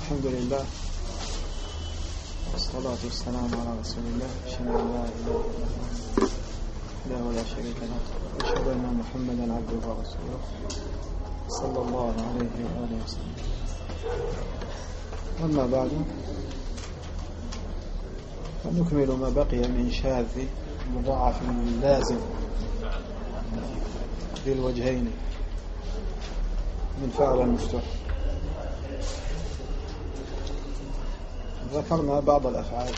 الحمد لله والصلاة والسلام على رسول الله أشهد أن لا إله إلا الله ولا شريك له وأشهد أن محمدا عبده ورسوله صلى الله عليه وآله وسلم. أما بعد فنكمل ما بقي من شاذ مضاعف لازم ذي الوجهين من فعل المفتوح. ذكرنا بعض الأفعال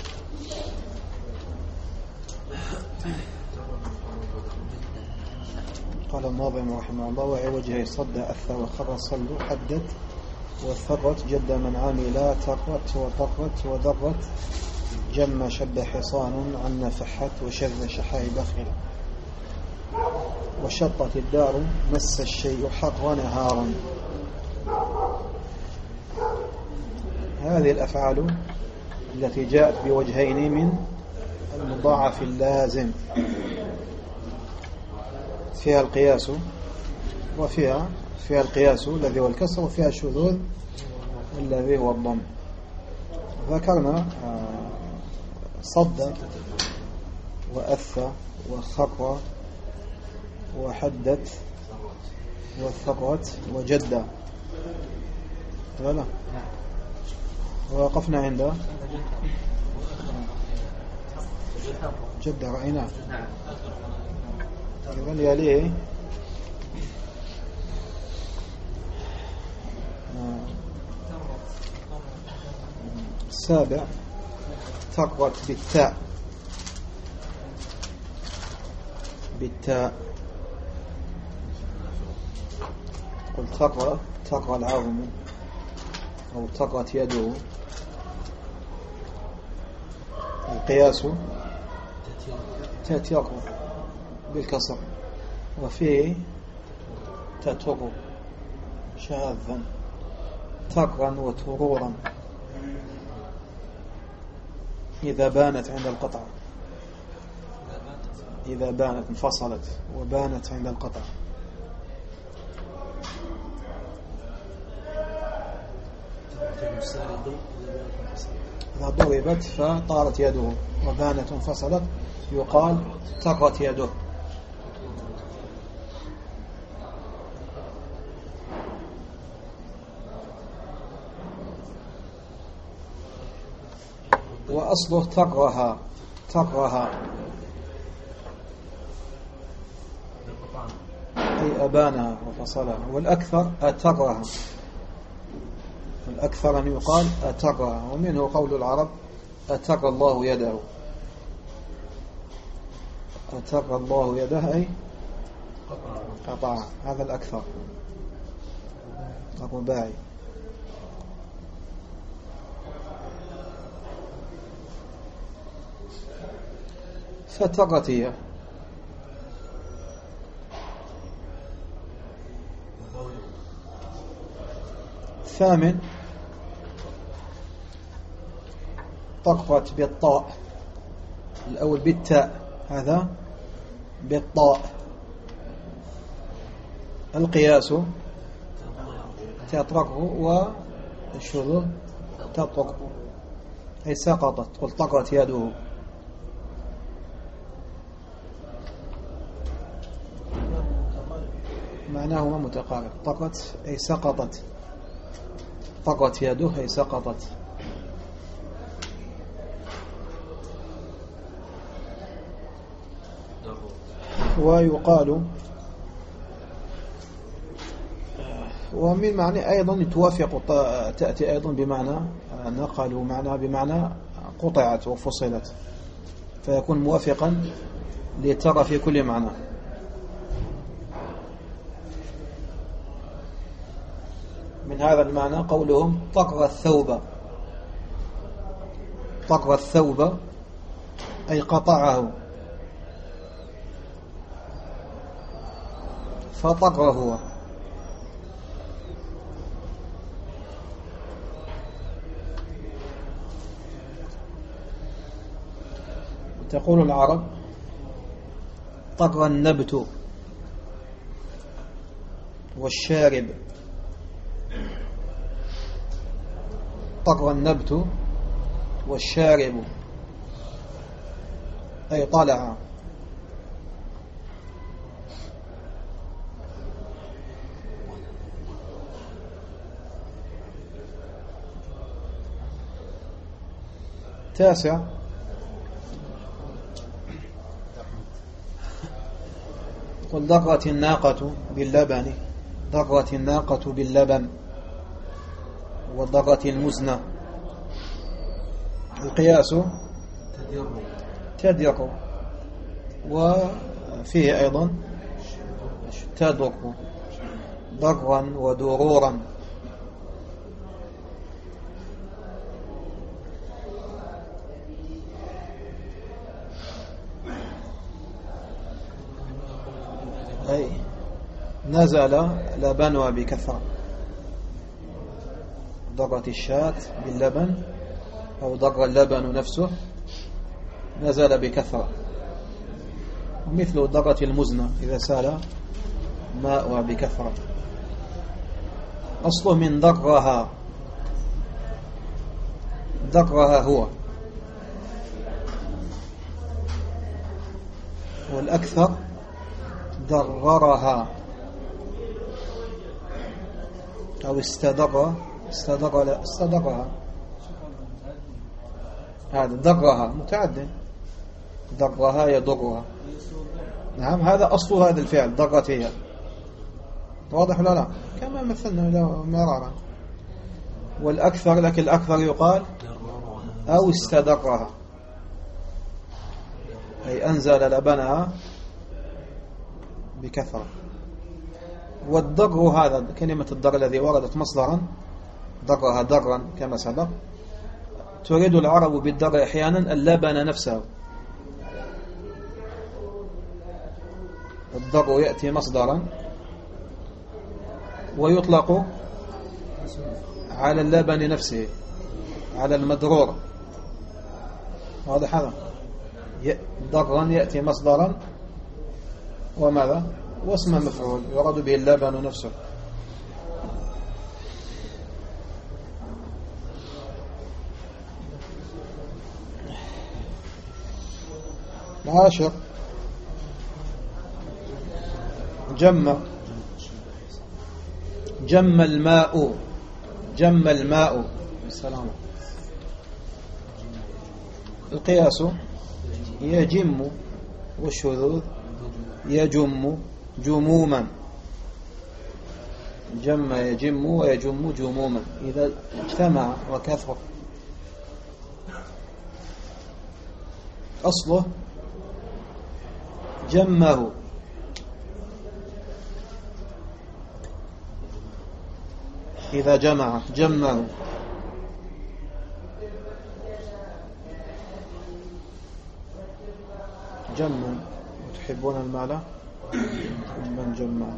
قال الناظم رحمه الله: وعوجه صد أثى وخر صلوا حدت وثرت جد من عاملا ترت وطرت وذرت جم شب حصان عن نفحت وشذ شحاي بخل وشطت الدار مس الشيء حر نهارا. هذه الأفعال التي جاءت بوجهين من المضاعف اللازم فيها القياس وفيها القياس الذي هو الكسر وفيها الشذوذ الذي هو الضم. ذكرنا صد وأثى وخر وحدت وثرت وجد، لا ووقفنا عند جد رأينا. إذن يليه السابع تقرت بالتاء قل تقرى العظم أو تقرت يده. القياس تأتي بالكسر وفيه تتر شاذا تقرا وترورا إذا بانت عند القطع، إذا بانت انفصلت وبانت عند القطع. إذا ضربت فطارت يده وبانت انفصلت يقال تقرت يده. وأصله تقرها أي أبانها وفصلها، والأكثر أترها، الأكثر أن يقال أترها، ومنه قول العرب أتر الله يده، أتر الله يده أي قطع، هذا الأكثر الرباعي. فترت هي. الثامن تقرت بالطاء، الأول بالتاء، هذا بالطاء. القياس تطرقه والشذوذ تطرق أي سقطت. قل طقرت يده. معناهما متقارب. طقت أي سقطت، طقت يده أي سقطت. ويقال ومن معنى أيضا توافق تأتي أيضا بمعنى نقلوا معنى بمعنى قطعت وفصلت، فيكون موافقا لترى في كل معنى. من هذا المعنى قولهم طقر الثوب، طقر الثوب أي قطعه، فطقر هو. تقول العرب طقر النبت والشارب طر النبت والشارب أي طلع. تاسع قل ضرت الناقة باللبن، ضرت الناقة باللبن، وضرت المزنة. القياس تدر، وفيه أيضا تدر ضرا ودرورا. أي نزل لبنها بكثرة، ضرت الشاة باللبن أو ضر اللبن نفسه نزل بكثرة. مثل ضرت المزنة إذا سال ماءها بكثرة. أصله من ضرها، ضرها هو، والأكثر ضررها أو استدرها. هذا ضرها متعد، ضرها يضرها. نعم، هذا أصل هذا الفعل، ضرت هي. واضح ولا لا؟ كما مثلنا مرارا. والأكثر، لكن الأكثر يقال أو استدرها، أي أنزل لبنها بكثرة. والضر هذا كلمة الضر الذي وردت مصدرا، ضرها ضرا كما سبق. تريد العرب بالضر أحيانا اللبن نفسه. الضر يأتي مصدرا ويطلق على اللبن نفسه، على المدرور. واضح هذا؟ ضرا يأتي مصدرا وماذا؟ واسم مفعول يراد به اللبن نفسه. العاشر جم الماء، جم الماء. السلام. القياس يجم، والشذوذ يجم جموما. جم يجم ويجم جموما إذا اجتمع وكثر. أصله جمه، إذا جمع جمه. جما تحبون المال حبا جما.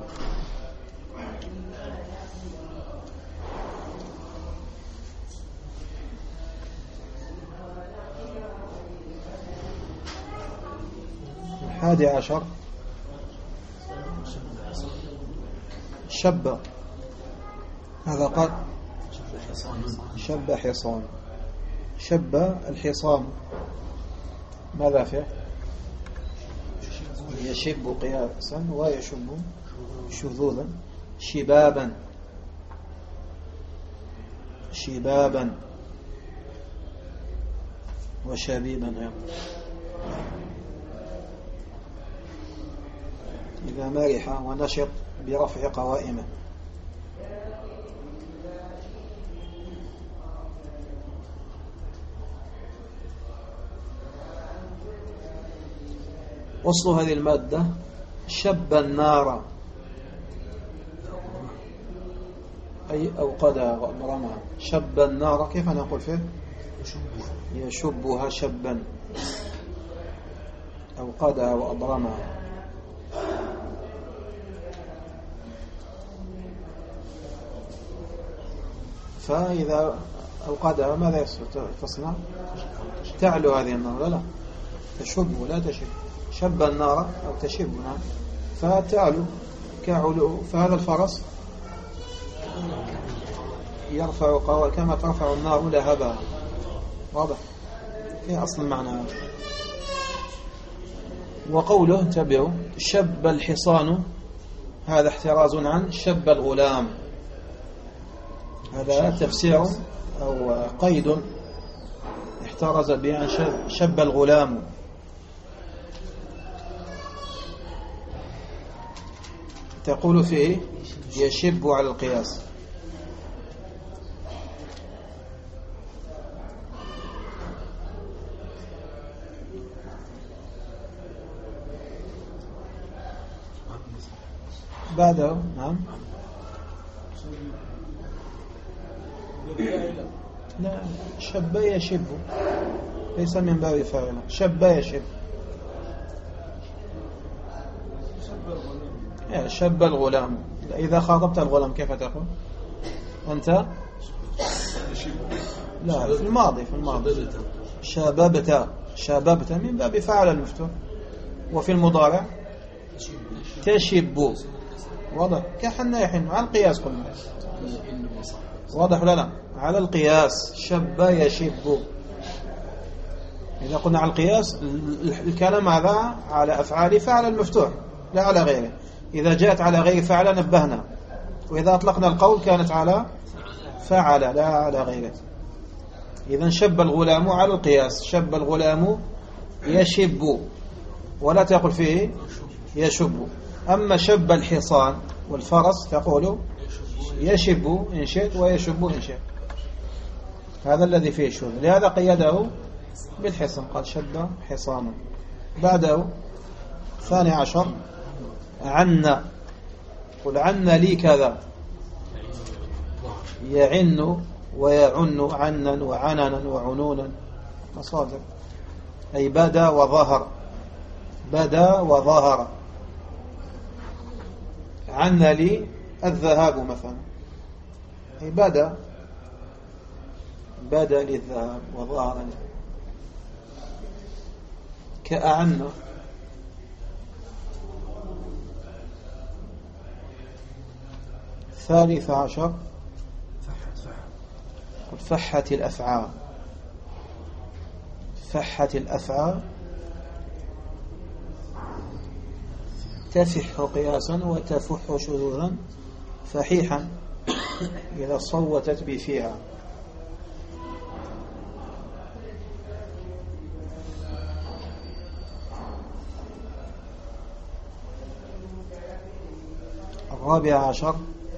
الحادي عشر شب، هذا قد شب حصان. شب الحصان ماذا فيه؟ يشب قياسا ويشب شذوذا. شبابا، شبابا وشبيبا أيضا. إذا مرح ونشط برفع قوائمه. أصل هذه المادة شب النار، أي أوقدها وأبرمها. شب النار كيف نقول فيه؟ يشبها شبا، أوقدها وأبرمها. فإذا أوقدها ماذا تصنع؟ تعلو هذه النار. لا تشب ولا تشب. شب النار أو تشب، نعم، فتعلو كعلو. فهذا الفرس يرفع قوى كما ترفع النار لهبها. واضح في أصل المعنى. وقوله انتبهوا شب الحصان هذا احتراز عن شب الغلام. هذا تفسير أو قيد احترز به شب الغلام. تقول فيه يشب على القياس. بعده نعم لا شب يشب ليس من باب فاعل. شب يشب شب الغلام. إذا خاطبت الغلام كيف تقول أنت؟ لا في الماضي شببت من باب فعل المفتوح. وفي المضارع تشب. واضح كحنا يحن على القياس كله. واضح ولا لا؟ على القياس شب يشب. إذا قلنا على القياس الكلام هذا على أفعال فعل المفتوح لا على غيره. إذا جاءت على غير فعل نبهنا. وإذا أطلقنا القول كانت على فعل لا على غيره. إذا شب الغلام على القياس. شب الغلام يشب ولا تقول فيه يشب. أما شب الحصان والفرس تقول يشب إن شئت ويشب إن شئت. هذا الذي فيه شبه. لهذا قيده بالحصان قال شب حصان. بعده 12 عنا. قل عنا لي كذا. يعن ويعن عنا وعننا وعنونا مصادر. أي بدا وظهر. بدا وظهر. عنا لي الذهاب مثلا. أي بدا لي الذهاب وظهر لي. كأعنا. ثالث عشر فحت الأفعال. فحت الأفعال تفح قياسا وتفح شذوذا فحيحا إذا صوتت بفيها. الرابع عشر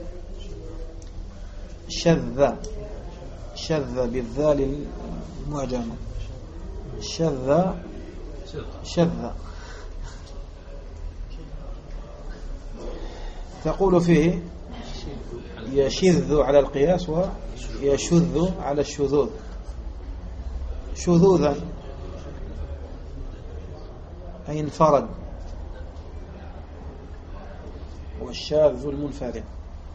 شذ. شذ بالذال المعجمة. شذ تقول فيه يشذ على القياس ويشذ على الشذوذ. شذوذا أي انفرد. والشاذ المنفرد.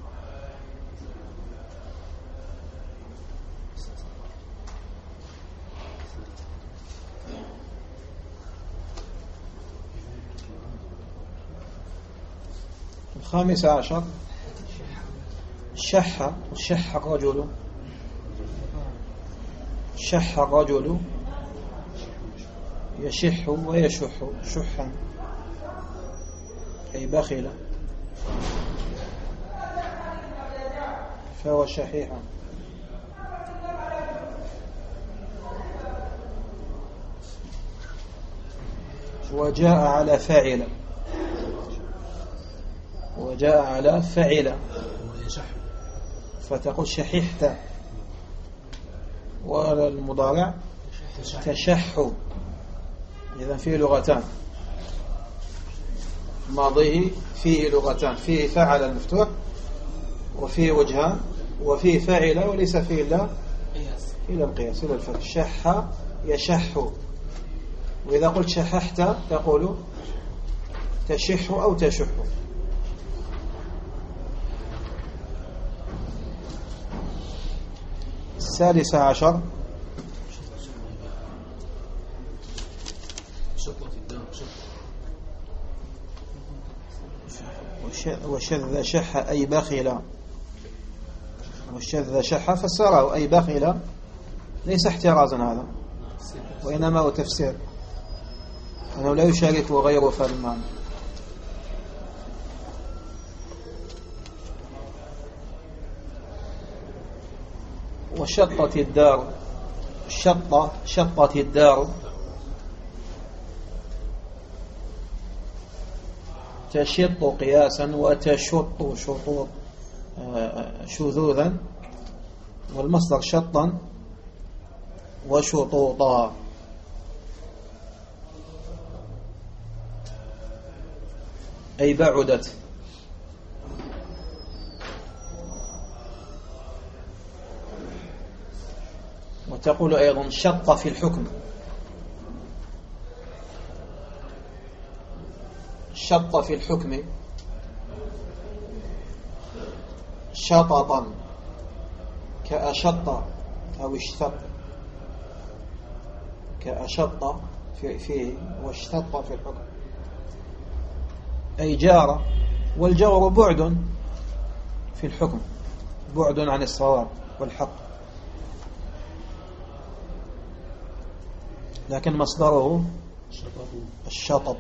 الخامس عشر شح. شح الرجل. شح الرجل يشح ويشح شحا أي بخيلا فهو شحيحا. وجاء على فاعل. وجاء على فعل فتقول شحيحت. والمضارع تشح. إذا فيه لغتان. ماضيه فيه لغتان. فيه فعل المفتوح وفيه وجهان وفيه فاعل وليس فيه إلا القياس إلى الفتح. شح يشح. وإذا قلت شححت تقول تشح أو تشح. السادس عشر وشذ شح أي بخيلا والشذ شح فسره أي بخل، ليس احترازا هذا، وإنما هو تفسير أنه لا يشارك غيره في المعنى. وشطت الدار، شطت الدار تشط قياسا وتشط شطوط شذوذا، والمصدر شطا وشطوطا. أي بعدت. وتقول أيضا شط في الحكم، شط في الحكم شططا كأشط أو اشتط، كأشط فيه واشتط في الحكم، أي جار. والجور بعد في الحكم، بعد عن الصواب والحق، لكن مصدره الشطط.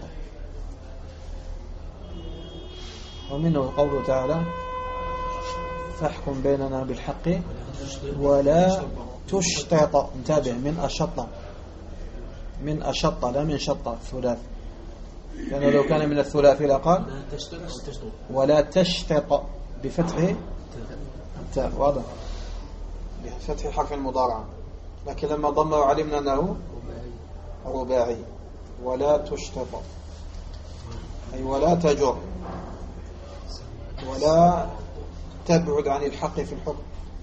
ومنه قوله تعالى فاحكم بيننا بالحق ولا تشطط. انتبه، من أشط، من أشط لا من شط الثلاث، لأنه لو كان من الثلاث لقال ولا تشطط بفتح التاء، واضح، بفتح حرف المضارعة، لكن لما ضم وعلمنا أنه رباعي. ولا تشطط أي ولا تجر ولا تبعد عن الحق في الحكم.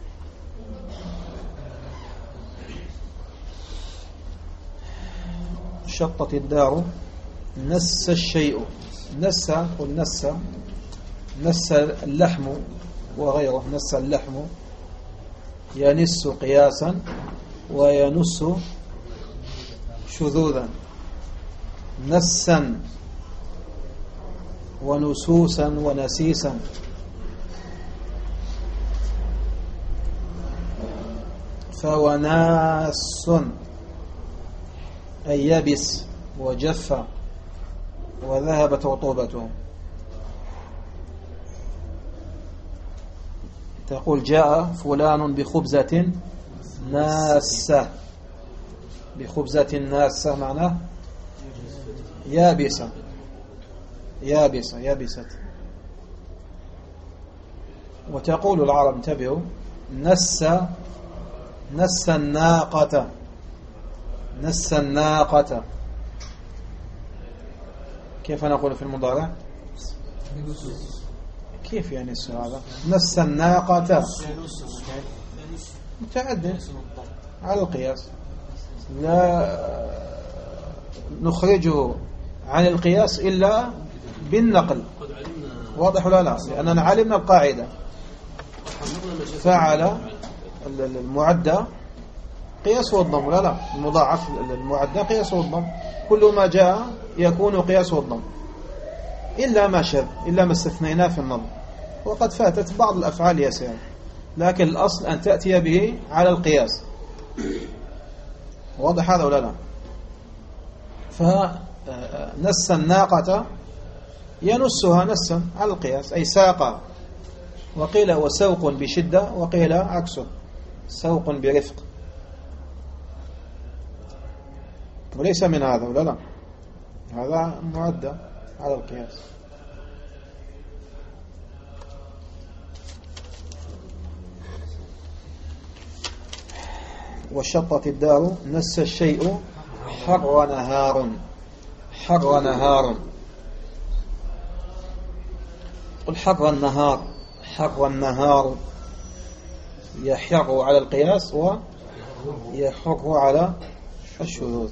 شطت الدار نس الشيء، نس، قل نس، نس اللحم وغيره، نس اللحم ينس قياسا وينس شذوذا، نسا ونسوسا ونسيسا. فوناس أي يبس وجف وذهبت رطوبته. تقول جاء فلان بخبزة ناسة، بخبزة ناسة معناه يابسة، يابسة، يابست. وتقول العرب، انتبهوا، نس، نس الناقة، نس الناقة. كيف نقول في المضارع؟ كيف ينس هذا؟ نس الناقة متعدد على القياس، لا نخرجه عن القياس إلا بالنقل، واضح ولا لا؟ لأننا علمنا القاعدة، فعل المعدى قياس والضم، لا لا، المضاعف المعدى قياس والضم، كل ما جاء يكون قياس والضم إلا ما شذ، إلا ما استثنيناه في النظم، وقد فاتت بعض الأفعال يسير، لكن الأصل أن تأتي به على القياس، واضح هذا ولا لا؟ فنس الناقة ينسها نسا على القياس أي ساقا، وقيل وسوق بشدة، وقيل عكسه سوق برفق، وليس من هذا ولا لا، هذا معدى على القياس. وشطت الدار نس الشيء حر نهار، حر نهار، قل حر النهار، حر النهار يحر على القياس ويحر على الشذوذ،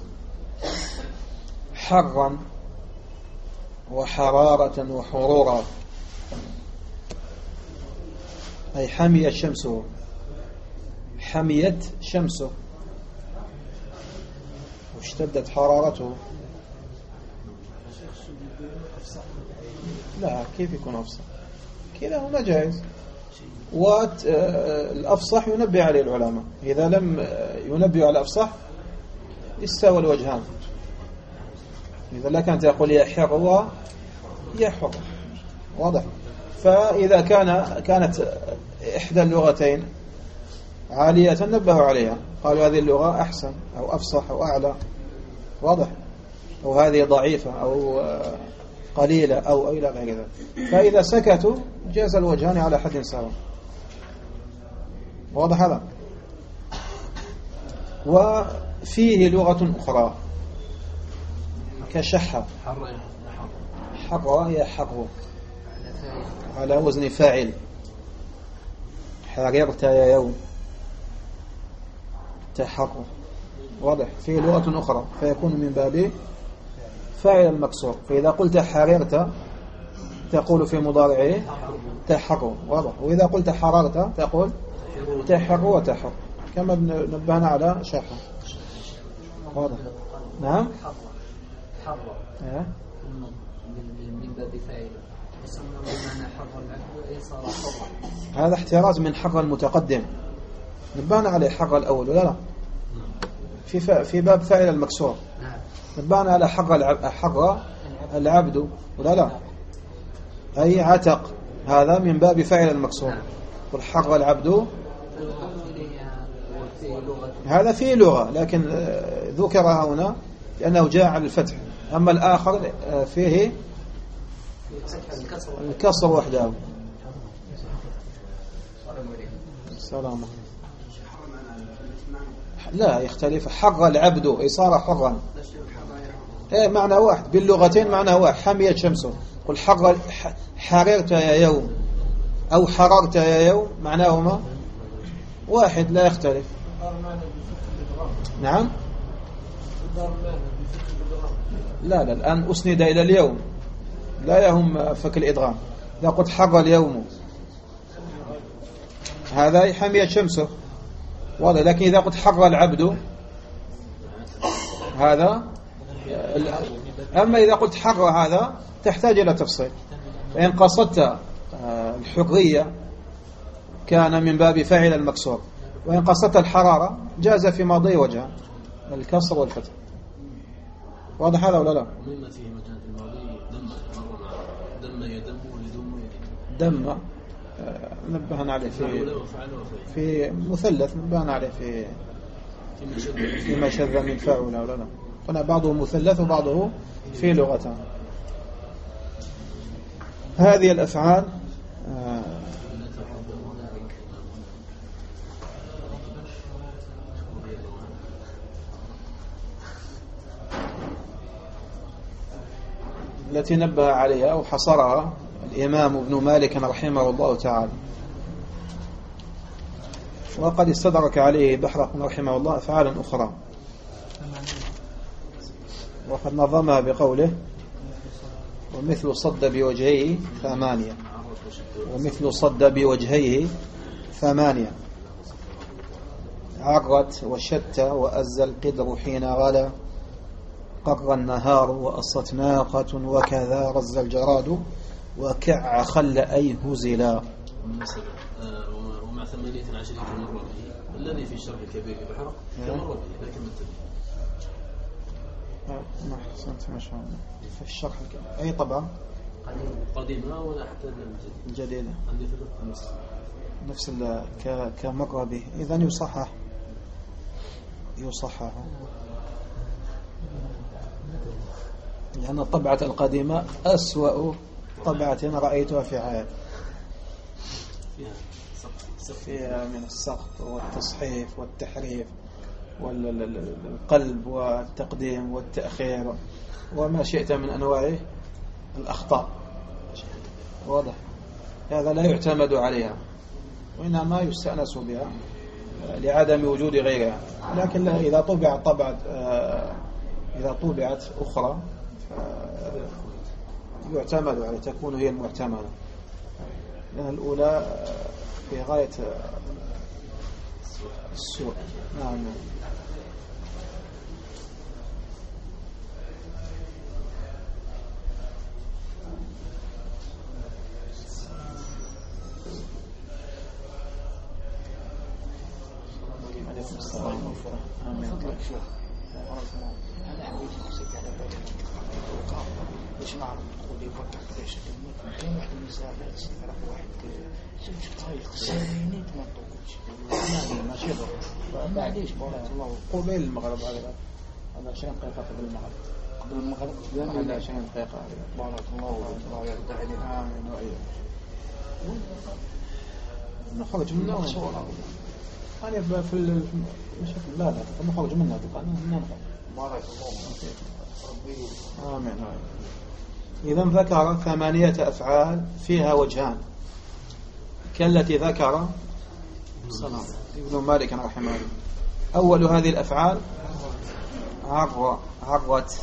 حرا وحرارة وحرورا أي حميت شمسه، حميت شمسه واشتدت حرارته. لا، كيف يكون أفصل؟ كلاهما جائز، والأفصح ينبه عليه العلماء. إذا لم ينبه على الأفصح استوى الوجهان. إذا لا كانت يقول يا حر ويا حر، واضح. فإذا كانت إحدى اللغتين عالية نبهوا عليها، قالوا هذه اللغة أحسن أو أفصح أو أعلى، واضح، أو هذه ضعيفة أو قليلة أو إلى غير ذلك. فإذا سكتوا جاز الوجهان على حد سواء، واضح هذا. وفيه لغة أخرى كشحة، حر يا حر على وزن فاعل، حررت يا يوم تحر، واضح. فيه لغة أخرى فيكون من باب فاعل المكسور. فإذا قلت حررت تقول في مضارعه تحر، واضح. وإذا قلت حررت تقول تحر وتحر، كما نبهنا على شحة، واضح. نعم، حر من باب فاعل يسمى بمعنى حر العبد أي صار حرا. هذا احتراز من حر المتقدم، نبهنا عليه حر الأول ولا لا؟ في باب فاعل المكسور نبهنا على حر العبد ولا لا؟ أي عتق، هذا من باب فاعل المكسور. قل حر العبد، هذا فيه لغة لكن ذكرها هنا لأنه جاء على الفتح. أما الآخر فيه الكسر وحده. السلام لا يختلف. حر العبد أي صار حرا، معنى واحد باللغتين، معنى واحد. حميت شمسه، قل حررت يا يوم أو حررت يا يوم، معناهما واحد لا يختلف. نعم، لا الآن أسند إلى اليوم، لا يهم فك الإدغام. إذا قلت حر اليوم هذا حميت شمسه، واضح. لكن إذا قلت حر العبد هذا، أما إذا قلت حر هذا تحتاج إلى تفصيل. فإن قصدت الحرية كان من باب فاعل المكسور، وإن قصدت الحرارة جاز في ماضي وجه الكسر والفتح، واضح هذا ولا لا؟ مما فيه مكان في الماضي دم يدم ولدم دم نبهنا عليه في مثلث، نبهنا عليه فيما شذ من فاعل ولا لا؟ هنا بعضه مثلث وبعضه في لغتان. هذه الأفعال التي نبه عليها أو حصرها الإمام ابن مالك رحمه الله تعالى. وقد استدرك عليه بحرق رحمه الله أفعال أخرى، وقد نظمها بقوله: ومثل صد بوجهيه 8، ومثل صد بوجهيه 8، عرت وشتى وأز القدر حين غلا، قر النهار وأصت ناقة، وكذا رز الجراد، وكع خل أي هزلا. ومع 18 كمر به الذي في الشرح الكبير بحرق كمر به لكن بالتدريج. ما أحسنت ما شاء الله. في الشرح الكبير أي طبعا قديمة ولا حتى الجديدة عندي نفس كمر به. إذن يصحح لأن الطبعة القديمة أسوأ طبعة رأيتها في حياتي، فيها من السقط والتصحيف والتحريف والقلب والتقديم والتأخير وما شئت من أنواع الأخطاء، واضح. هذا لا يعتمد عليها، وإنما يستأنس بها لعدم وجود غيرها. لكن إذا طبعت أخرى يعتمد عليه، تكون هي المعتمدة، لأن الأولى في غاية السوء. نعم. عليكم السلام. آمين. أنا أريد أقصد على بدل الوقاء باش نعرف نقول يفكر كيفاش كاين واحد المسافات يعرف واحد زوج دقائق ساعتين ما تطولش ماشي ضروري. معليش بارك الله قبيل المغرب هذا 20 دقيقة قبل المغرب. قبل المغرب هذا 20 دقيقة. بارك الله يرضى عليك. آمين وإياك. نخرج منه أنا مش لا نخرج منه بارك الله فيك ربي. آمين. إذا ذكر 8 أفعال فيها وجهان كالتي ذكر ابن مالك رحمه الله. أول هذه الأفعال عرت،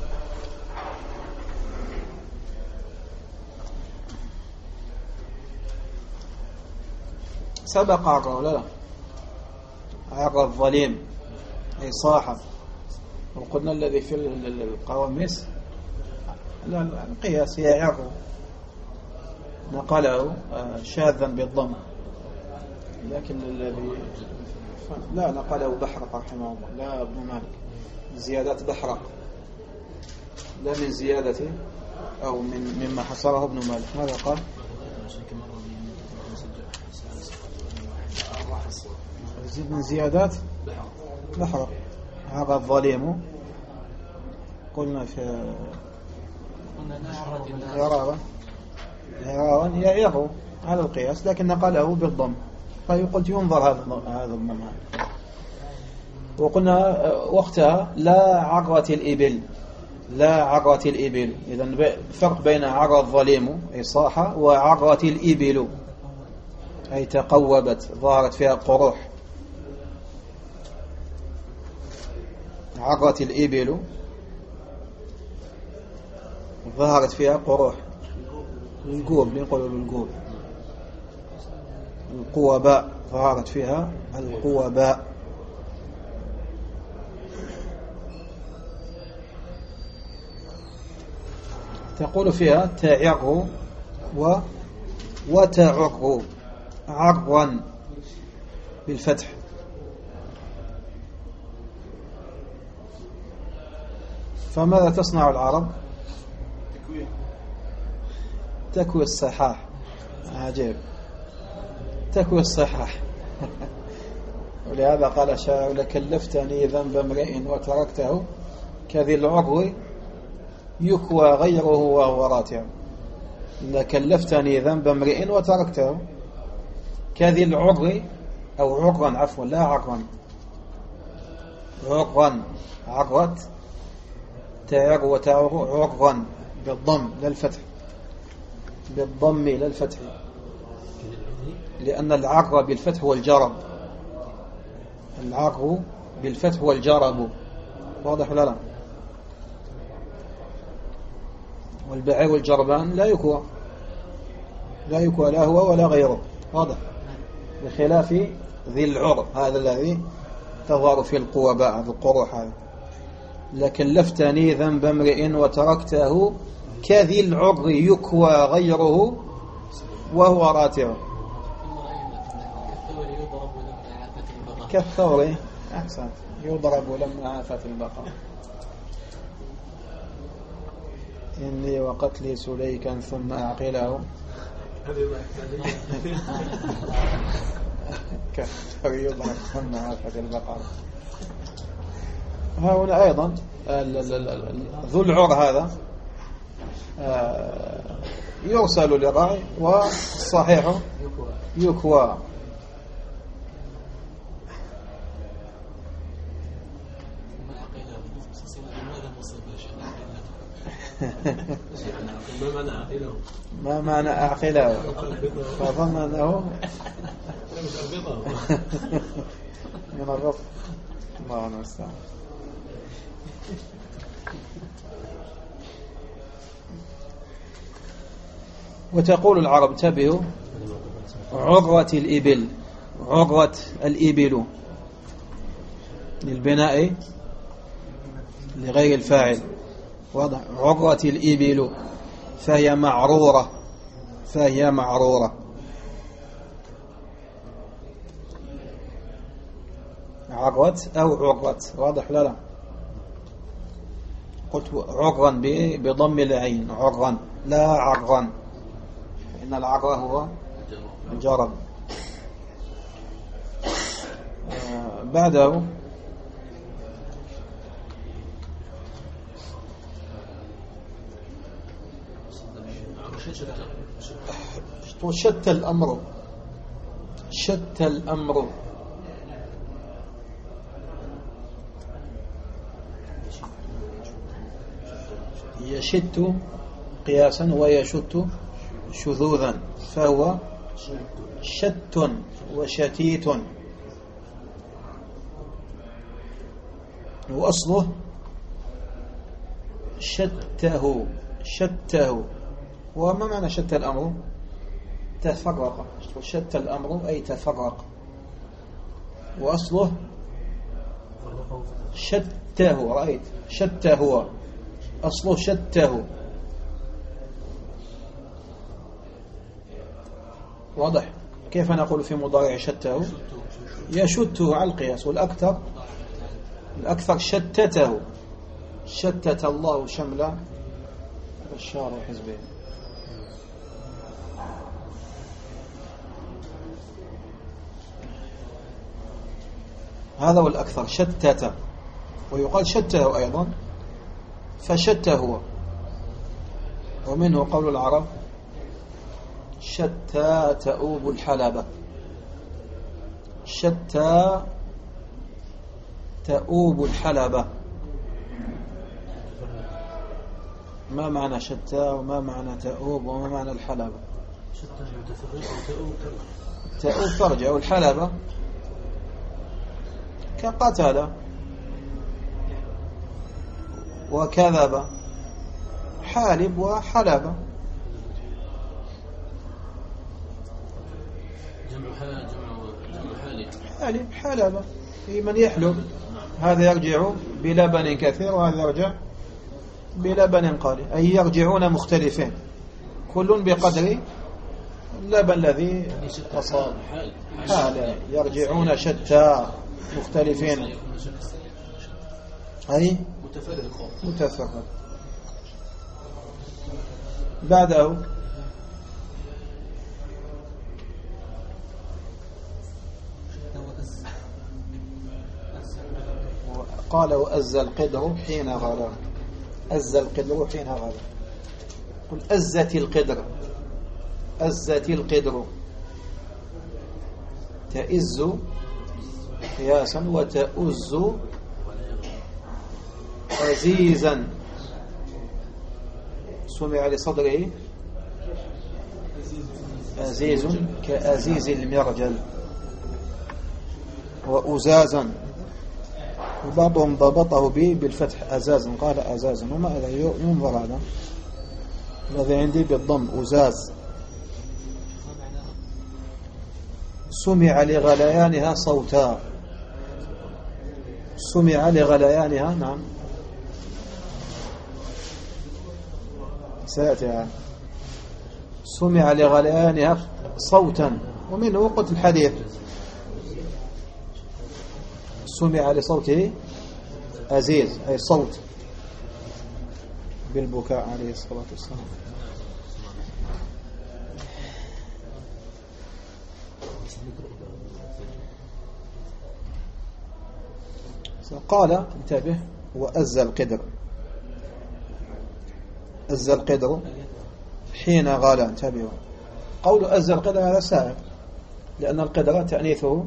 سبق عر ولا لا؟ عر الظليم أي صاحب، وقلنا الذي في القواميس لا القياس يعر، نقله شاذا بالضم، لكن الذي لا نقله بحرق رحمه الله، لا ابن مالك زيادات بحرق لا من زيادة أو مما حصره ابن مالك. ماذا قال؟ يزيد من زيادات بحرق. هذا الظليم قلنا في يراون يعيره على القياس، لكن نقله بالضم، فيقول ينظر هذا الضم. وقلنا وقتها لا عرت الإبل، لا عرت الإبل. إذن فرق بين عر الظليم أي صاح وعرت الإبل أي تقوبت ظهرت فيها قروح. عرت الإبل ظهرت فيها قروح، القوب نقول القوب، القوباء ظهرت فيها القوباء. تقول فيها تعر وتعر، عرا بالفتح. فماذا تصنع العرب؟ تكوي الصحاح. عجيب، تكوي الصحاح. ولهذا قال الشاعر لكلفتني ذنب امرئ وتركته كذي العر يكوى غيره وهو راتع. لكلفتني ذنب امرئ وتركته كذي العر، أو عرا عفوا لا عرا، عرا عرت تعر وتعر عرا بالضم لا الفتح، بالضم لا الفتح، لأن العر بالفتح هو الجرب، العر بالفتح هو الجرب. واضح ولا لا؟ والبعير والجربان لا يكوى، لا يكوى لا هو ولا غيره. واضح؟ بخلاف ذي العر هذا الذي تظهر في القوباء القروح هذا. لكن لفتني ذنب امرئ وتركته كذي العر يكوى غيره وهو راتع. كالثور أحسن، يضرب لما عافت البقر. إني وقتلي سليكا ثم أعقله كالثور يضرب ثم عافت البقر. هنا أيضا ذو العر هذا يرسل للراعي والصحيح يكوى. ما معنى أعقله؟ فظن أنه من الرفض. الله المستعان. وتقول العرب انتبهوا عرت الإبل، عرت الإبل للبناء لغير الفاعل. واضح؟ عرت الإبل فهي معرورة، فهي معرورة. عرت أو عرت. واضح؟ لا قلت عرا بضم العين، عرا لا عرا، إن العرا هو الجرب. بعده شتى الأمر، شتى الأمر. يشت قياسا ويشت شذوذا، فهو شت وشتيت، وأصله شته، شته. وما معنى شتى الأمر؟ تفرق. شتى الأمر أي تفرق، وأصله شته. رأيت؟ شته هو أصله شته. واضح؟ كيف نقول في مضارع شته؟ يشته على القياس، والأكثر شتته. شتت الله شمل بشار وحزبه. هذا هو الأكثر، شتت. ويقال شته أيضا، فشتى هو. ومنه قول العرب شتى تؤوب الحلبة، شتى تؤوب الحلبة. ما معنى شتى وما معنى تؤوب وما معنى الحلبة؟ شتى متفرقة وتؤوب تؤوب ترجع، والحلبة كقتل وكذب، حالب وحلب. جمع حالب حلب، في من يحلب، هذا يرجع بلبن كثير وهذا يرجع بلبن قليل، أي يرجعون مختلفين كل بقدر اللبن الذي أصاب. حال يرجعون شتى مختلفين، أي متفرق. بعده قال وأز القدر حين غلا، أز القدر حين غلا. قل أزت القدر، أزت القدر، تئز قياسا وتؤز عزيزا، سمع لصدره عزيز كأزيز المرجل، وأزازا، وبعضهم ضبطه بالفتح أزازا، قال أزازا. وما هذا ينظر، هذا الذي عندي بالضم أزاز. سمع لغليانها صوتا، سمع لغليانها، نعم سيأتي يعني. سمع لغليانها صوتا، ومنه قلت الحديث سمع لصوته أزيز، أي صوت بالبكاء عليه الصلاة والسلام. قال انتبه وأز القدر، أز القدر حين غلا. انتبهوا، قول أز القدر هذا سائغ، لأن القدر تأنيثه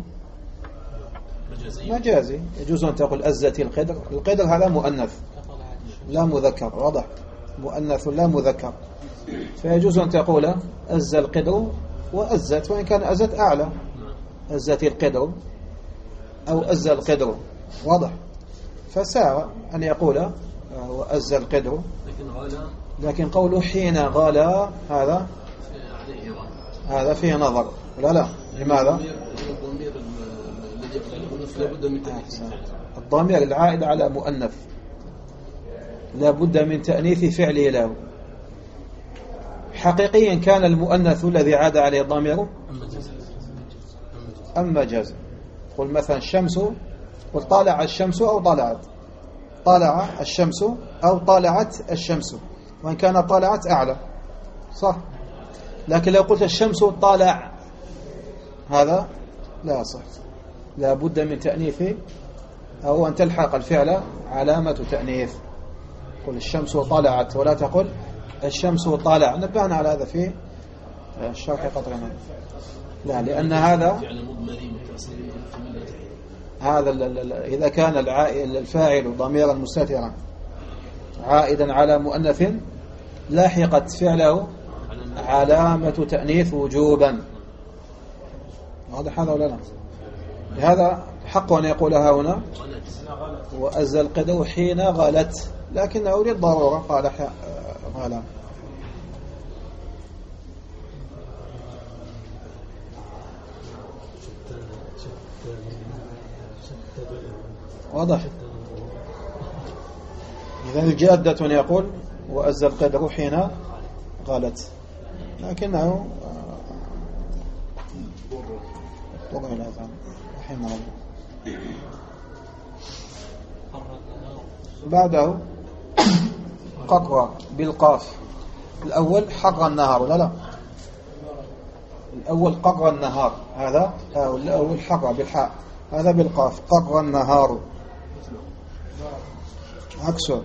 مجازي. يجوز أن تقول أزت القدر. القدر هذا مؤنث لا مذكر، واضح؟ مؤنث لا مذكر، فيجوز أن تقول أز القدر وأزت، وإن كان أزت أعلى، أزت القدر أو أز القدر، واضح؟ فساء أن يقول وأز القدر، لكن قوله حين غلا هذا فيه نظر. لا لماذا؟ الضمير العائد على مؤنث لا بد من تأنيث فعله له. حقيقيا كان المؤنث الذي عاد عليه ضميره أم مجاز. قل مثلا الشمس قل طالع الشمس أو طالعت، طالع الشمس أو طالعت الشمس، وإن كان طالعت أعلى صح. لكن لو قلت الشمس طالع هذا لا صح، لا بد من تأنيثه أو أن تلحق الفعل علامة تأنيث. قل الشمس طالعت ولا تقل الشمس طالع. نبهنا على هذا في الشرح قطرنا. لا، لأن هذا إذا كان الفاعل ضميرا مستترا عائدا على مؤنث لاحقت فعله علامة تأنيث وجوبا. واضح هذا ولا لا؟ لهذا حق أن يقولها هنا وأز القدو حين غلت، لكنه للضرورة قال غلا. واضح. إذا الجادة يقول وأز القدر حين غلت، لكنه طبع الأذان رحمه الله. بعده قطوة بالقاف. الأول حر النهار ولا لا؟ الأول قر النهار، هذا الأول حر بالحاء، هذا بالقاف. قر النهار عكسه.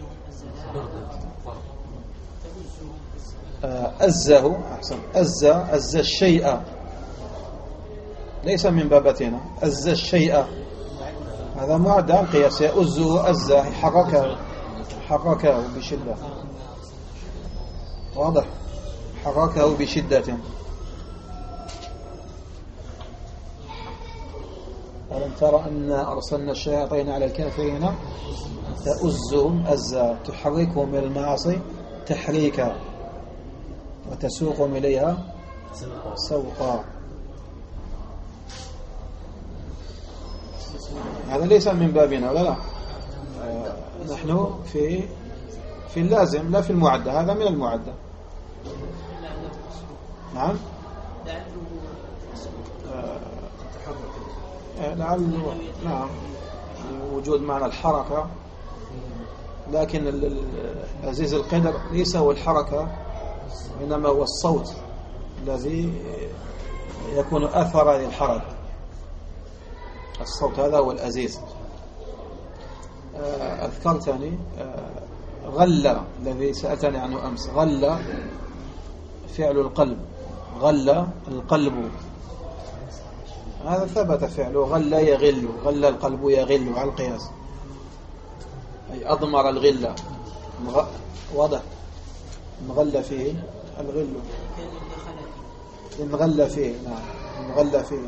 أزه أحسن. أز الشيء ليس من بابتنا. أز الشيء هذا معدى القياس. يأزه أزه حركه بشدة. واضح. حركه بشدة. ألم ترى أن أرسلنا الشياطين على الكافرين تأزهم أزا، تحركهم من المعاصي تحريكا وتسوقهم إليها سوقا. هذا ليس من بابنا ولا لا. نحن في اللازم لا في المعدة. هذا من المعدة. نعم. لعله نعم وجود معنى الحركة، لكن عزيز القدر ليس هو الحركة، إنما هو الصوت الذي يكون أثر للحركة. الصوت هذا هو الأزيز. أذكرتني غلة الذي سألتني عنه أمس. غلة فعل القلب. غلة القلب، هذا ثبت فعله. غل يغل. غل القلب يغل على القياس، أي أضمر الغلة. واضح. مغل فيه الغل. انغل فيه. نعم انغل فيه.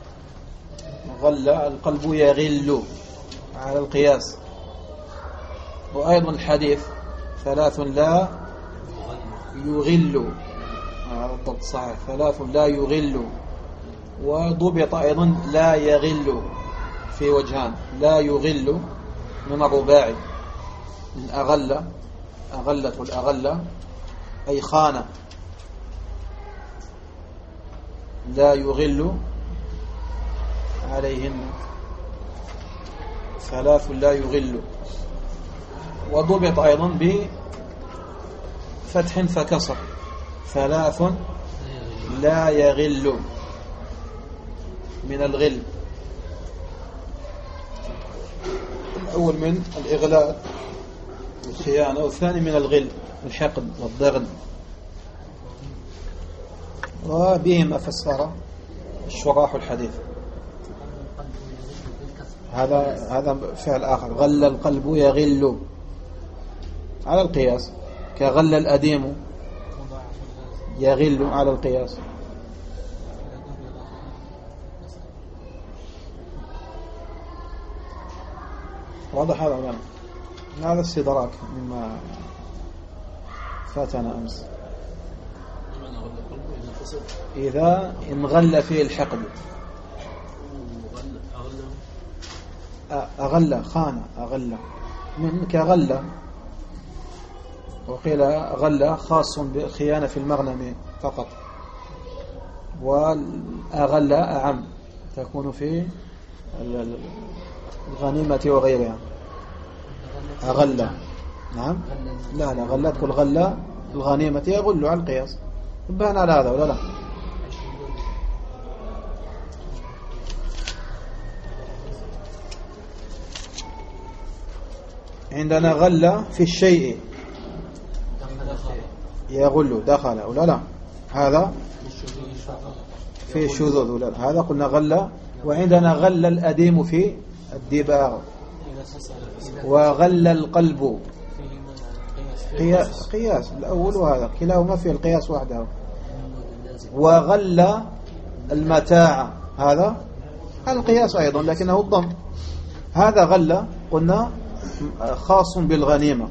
غل القلب يغل على القياس. وأيضا الحديث ثلاث لا يغل. هذا الضبط صحيح. ثلاث لا يغل. وضبط أيضا لا يغل في وجهان. لا يغل من الرباعي من أغل. أغلت الأغل أي خانة. لا يغل عليهن. ثلاث لا يغل. وضبط أيضا بفتح فكسر. ثلاث لا يغل من الغل. الأول من الإغلال والخيانة، والثاني من الغل الحقد والضغن. وبهما فسر الشراح الحديث. هذا فعل آخر. غل القلب يغل على القياس، كغل الأديم يغل على القياس. واضح هذا ولا لا؟ هذا استدراك مما فاتنا أمس. إذا انغل فيه الحقد. أغل خانة. أغل من كغل. وقيل غل خاص بالخيانة في المغنم فقط، وأغل أعم تكون في الغنيمة وغيرها. أغلى. نعم. لا غلة تقول غلة الغنيمة يغل على القياس. بان على هذا ولا لا؟ عندنا غلة في الشيء يغل دخل ولا لا؟ هذا في الشذوذ ولا لا؟ هذا قلنا غلة. وعندنا غل الأديم في الدباغ. وغل القلب قياس الأول وهذا كلاهما في القياس وحده. وغل المتاع هذا القياس أيضا لكنه الضم. هذا غل قلنا خاص بالغنيمة،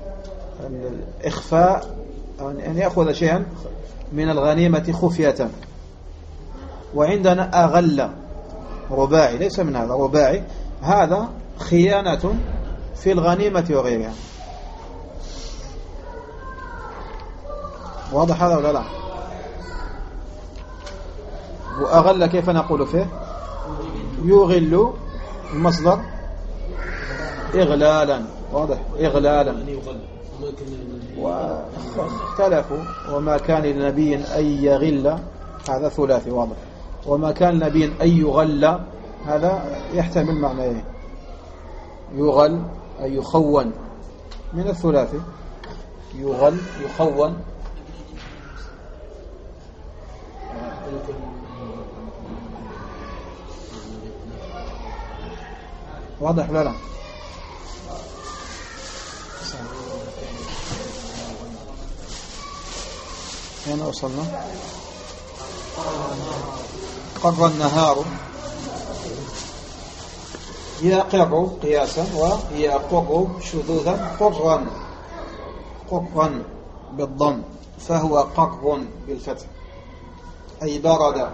الإخفاء أن يأخذ شيئا من الغنيمة خفية. وعندنا أغل رباعي ليس من هذا رباعي، هذا خيانة في الغنيمة وغيرها. واضح هذا ولا لا؟ وأغل كيف نقول فيه؟ يغل المصدر إغلالا. واضح إغلالا. واختلفوا وما كان لنبي أن يغل هذا ثلاثي. واضح. وما كان لنبي أن يغل هذا يحتمل معنى يغل أي يخون من الثلاثي. يغل يخون. واضح لا لا؟ هنا وصلنا. قر النهار يقر قياسا ويقر شذوذا. قرا بالضم فهو قر بالفتح أي برد.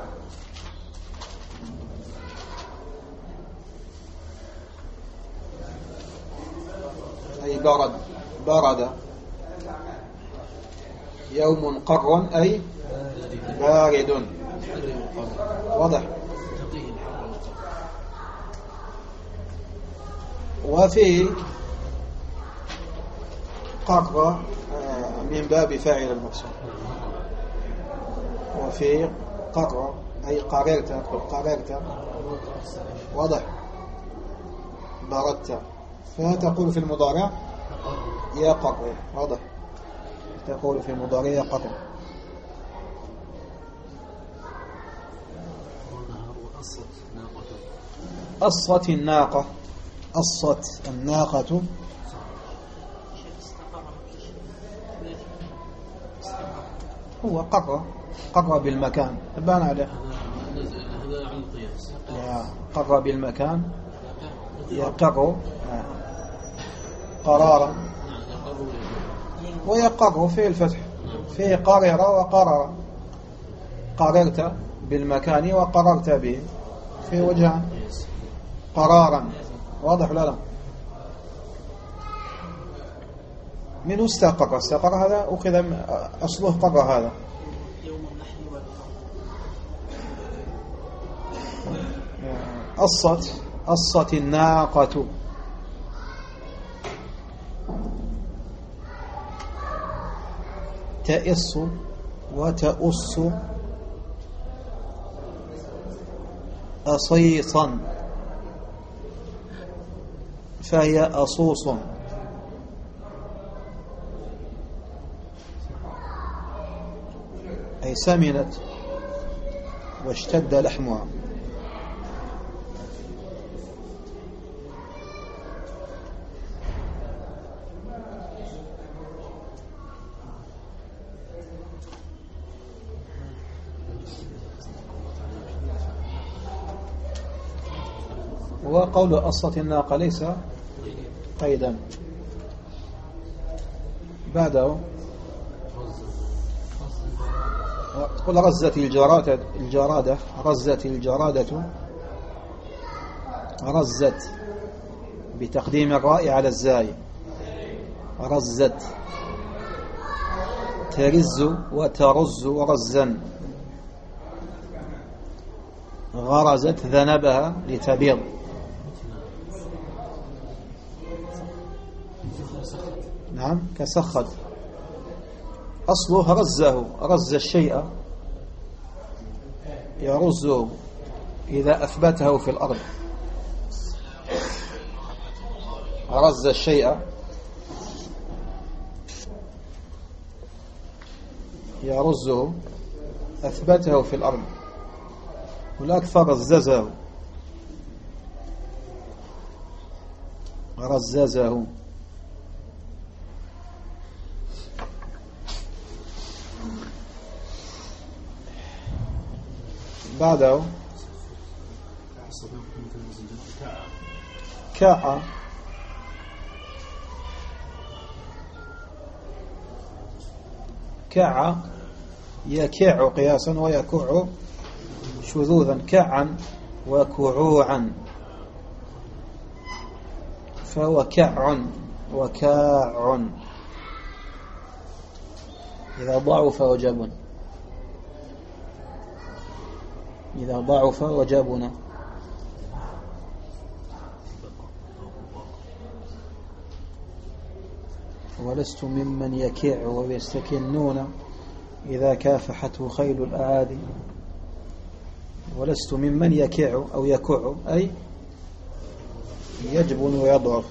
أي برد. يوم قر أي بارد. واضح. وفي قر من باب فاعل المقصود. وفي قر أي قررت. واضح. بردت. فتقول في المضارع يقر. واضح. تقول في المضارع يقر. أصت الناقة. أصت الناقة. هو قر بالمكان بان عليه. هذا عن القياس. قر بالمكان يقر قرارا. ويقر في الفتح فيه قرر وقرر. قررت بالمكان وقررت به في وجهان قرارا. واضح ولا لا؟ من استقر هذا وكذا أصله قر هذا. أصت الناقة. تئص وتأص. أصيصا فهي أصوص. أي سمنت واشتد لحمها. وقول أصت الناقة ليس قيدا. بعده تقول رزت الجرادة. رزت الجرادة. رزت بتقديم الراء على الزاي. رزت. ترز وترز رزا. غرزت ذنبها لتبيض. نعم كسخط، أصله رزه، رز الشيء يرزه إذا أثبته في الأرض. رز الشيء يرزه، أثبته في الأرض. والأكثر رززه، رززه. بعده كاع، كاع يكع قياسا ويكع شذوذا. كعا وكعوعا، فهو كع وكاع إذا ضعف وجبن، إذا ضعف وجبن. ولست ممن يكع ويستكنون إذا كافحته خيل الأعادي. ولست ممن يكع أو يكع أي يجبن ويضعف.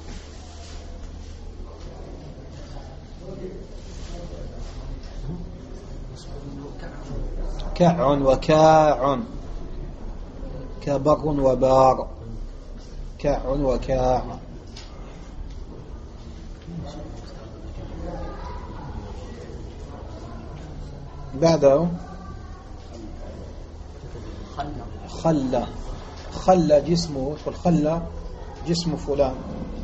كع وكاع، كبر وبار، كع وكاع. بعده خلى، خلى جسمه، خلى جسم فلان.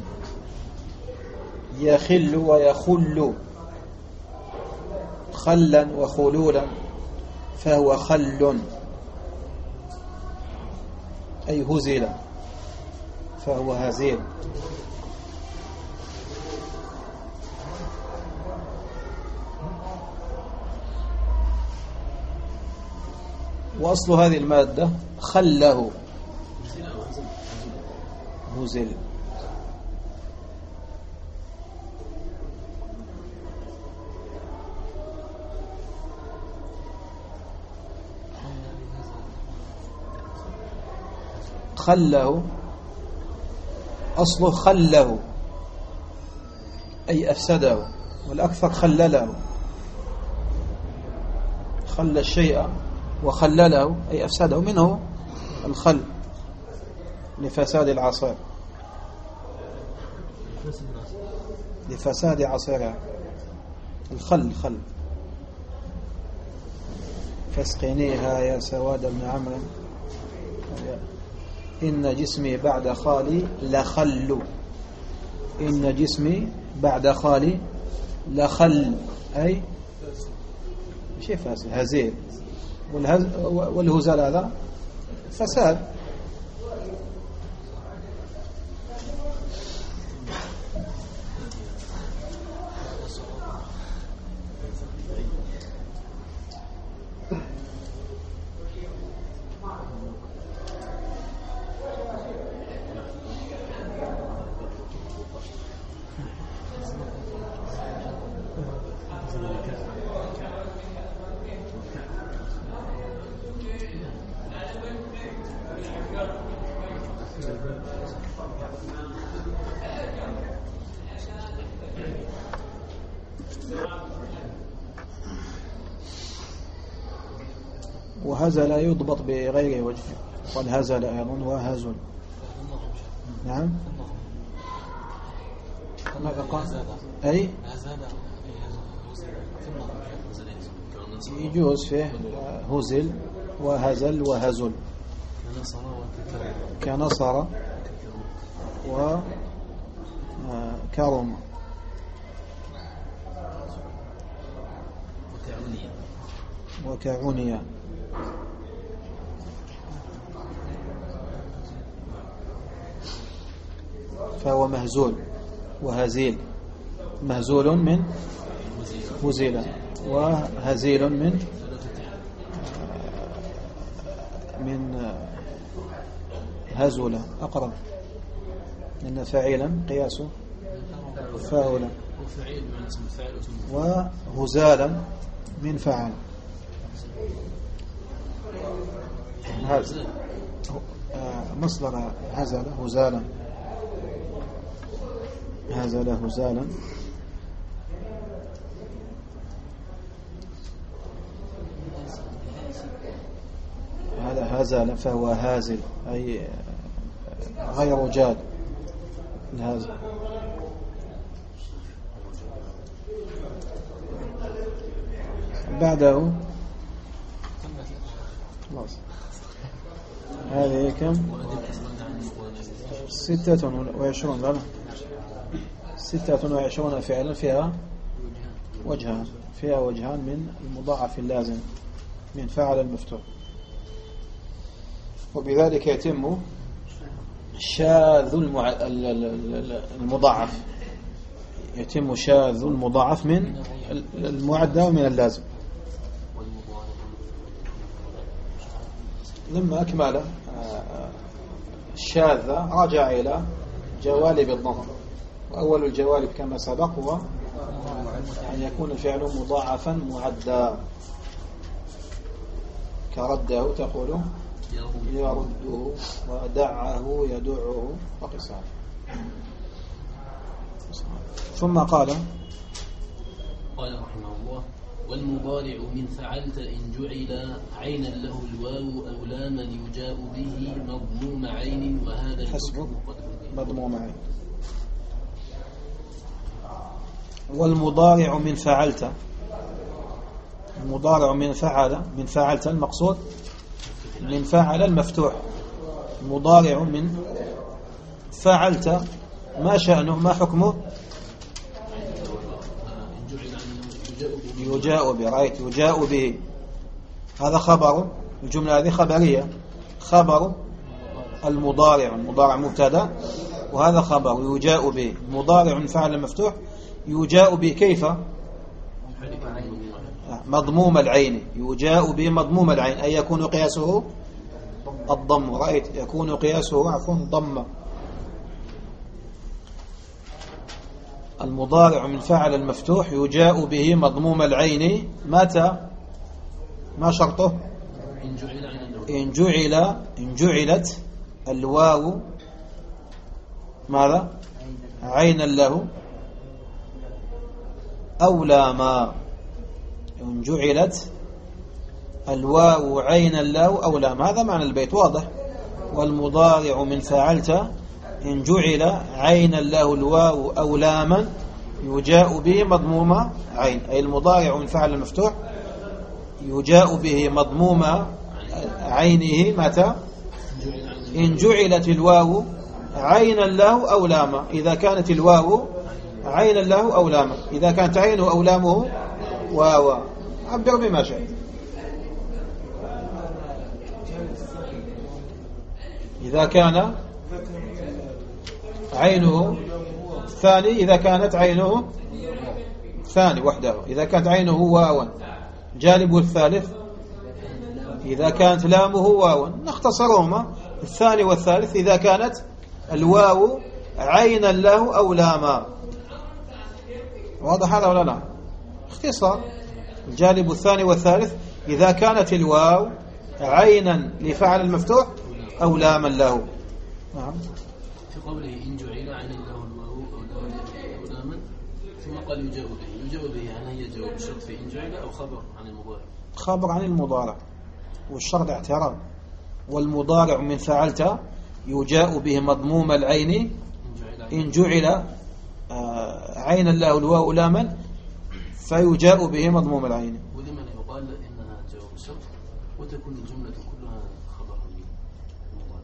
يخل ويخل، خلا وخلولا، فهو خل أي هزل، فهو هزيل. وأصل هذه المادة خله، هزل. خله أصله خله أي أفسده، والأكثر خلله. خل الشيء وخلله أي أفسده، منه الخل لفساد العصير، لفساد عصيرها. الخل خل. فاسقنيها يا سواد بن عمرو، إن جسمي بعد خالي لخل. إن جسمي بعد خالي لخل أي شيء فاسد، هزيل. والهزال هذا فساد. وهزل يضبط بغير وجه، والهزل أيضا وهزل. نعم ماذا قال؟ أي يجوز فيه هزل وهزل وهزل، كنصر وكرم وكعنيا. فهو مهزول وهزيل. مهزول من هزيل، وهزيل من هزل أقرب، إن فاعلا قياسه فاعلا، وهزالا من فعل. مصدر هزل هزالا، هزل هزالا. هذا هزل فهو هازل، أي غير جاد. الهازل بعده خلاص. هذه كم؟ 26. لا 26 فعلا فيها وجهان، فيها وجهان من المضاعف اللازم من فعل المفتوح، وبذلك يتم شاذ المضاعف، يتم شاذ المضاعف من المعدى ومن اللازم. لما أكمل الشاذة رجع إلى جوالب الضم، وأول الجوالب كما سبق هو أن يكون الفعل مضاعفا معدى، كرده تقول يرده، ودعه يدعه، وقصار. ثم قال رحمه الله: والمضارع من فعلت إن جعل عينا له الواو أو لاما يجاء به مضموم عين، وهذا حسب مضموم عين. والمضارع من فعلت، المضارع من فعل، من فعلت المقصود من فعل المفتوح. المضارع من فعلت ما شأنه، ما حكمه؟ يجاء به، رأيت يجاء به، هذا خبر، الجملة هذه خبرية، خبر المضارع، المضارع مبتدا وهذا خبر يجاء به. المضارع من فعل المفتوح يجاء به كيف؟ مضموم العين، يجاء به مضموم العين، أي يكون قياسه الضم. رأيت يكون قياسه عفوا ضم. المضارع من فعل المفتوح يجاء به مضموم العين متى؟ ما شرطه؟ إن جعلت الواو ماذا؟ عينا له أو لاما. إن جعلت الواو عينا له أو لاما، هذا معنى البيت واضح. والمضارع من فعلت إن جعل عينا له الواو أو لاما يجاء به مضموم عين، أي المضارع من فعل المفتوح يجاء به مضموم عينه متى؟ إن جعلت الواو عينا له أو لاما. إذا كانت الواو عينا له أو لاما، إذا كانت عينه أو لامه واو، عبر بما شئت. إذا كان عينه الثاني، إذا كانت عينه ثاني وحده، إذا كانت عينه واوا جانبه الثالث، إذا كانت لامه واوا، نختصرهما الثاني والثالث. إذا كانت الواو عينا له أو لاما، واضح هذا ولا لا؟ اختصار الجانب الثاني والثالث إذا كانت الواو عينا لفعل المفتوح أو لاما له. نعم. في قوله إن جعل عينا له الواو أو لاما، ثم قال يجاء به. يجاء به هل هي جواب الشرط في إن جعل أو خبر عن المضارع؟ خبر عن المضارع، والشرط اعتراض. والمضارع من فعلت يجاء به مضموم العين إن جعل عينا له الواو لاما فيجاء به مضموم العين. ولمن يقال إنها جواب الشرط وتكون الجملة كلها خبر عن المضارع؟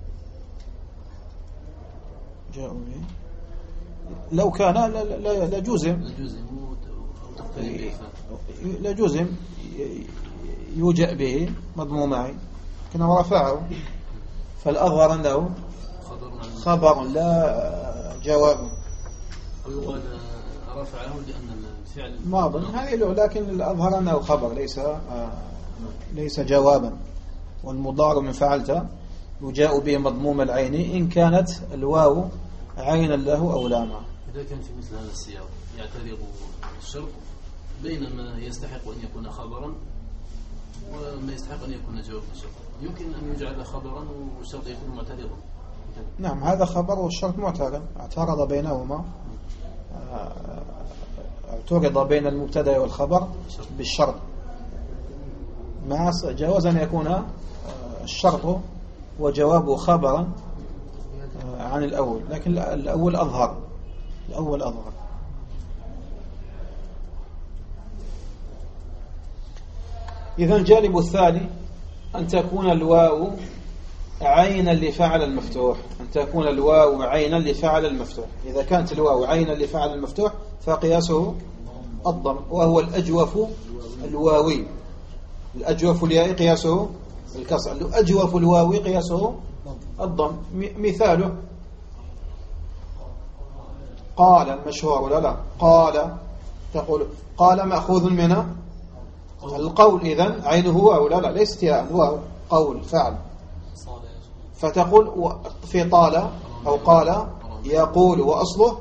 جاء به لو كان لا جزم، لا جزم يوجأ به مضموم عين، لكنه رفعه، فالأظهر أنه خبر لا جواب. ويقال رفعه لأن الفعل ماض، هذه له، لكن الأظهر أنه خبر ليس جوابا. والمضارع من فعلت يجاء به مضموم العين إن كانت الواو عينا له أو لاما. إذا كان في مثل هذا السياق يعترض الشرط بين ما يستحق أن يكون خبرا وما يستحق أن يكون جواب الشرط، يمكن أن يجعل خبرا والشرط يكون معترضا. نعم هذا خبر والشرط معترض، اعترض بينهما، اعترض بين المبتدا والخبر بالشرط، مع جواز أن يكون الشرط وجوابه خبرا عن الأول، لكن الأول أظهر. إذا الجانب الثاني أن تكون الواو عينا لفعل المفتوح، أن تكون الواو عينا لفعل المفتوح. إذا كانت الواو عينا لفعل المفتوح فقياسه الضم، وهو الأجوف الواوي. الأجوف الياء قياسه الكسر، الأجوف الواوي قياسه الضم. مثاله قال المشهور ولا لا؟ قال تقول قال مأخوذ من القول، إذن عينه واو لا ليست ياء، واو قول فعل. فتقول في طال أو قال يقول وأصله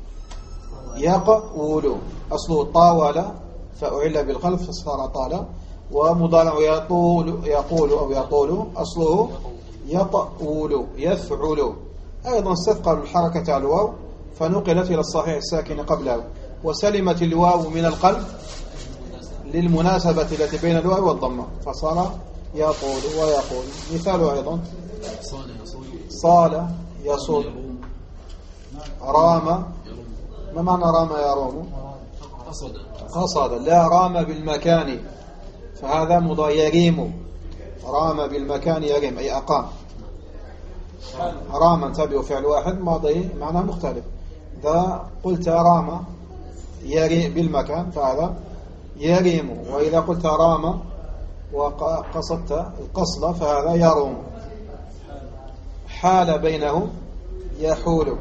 يقول، أصله طاول فأعل بالقلب فصار طال، ومضارع يقول أو يطول أصله يطول يفعل. أيضا استثقل الحركة على الواو فنقلت إلى الصحيح الساكن قبله، وسلمت الواو من القلب للمناسبة التي بين الواو والضمة فصار يطول ويقول. مثاله أيضا صال يصول، رام، ما معنى رام يروم؟ قصد، لا رام بالمكان، فهذا يريم، رام بالمكان يريم أي أقام. رام انتبهوا فعل واحد ماضي معناه مختلف، إذا قلت رام يريم بالمكان فهذا يريم، وإذا قلت رام وقصدت القصد فهذا يروم. حال بينهم يحول،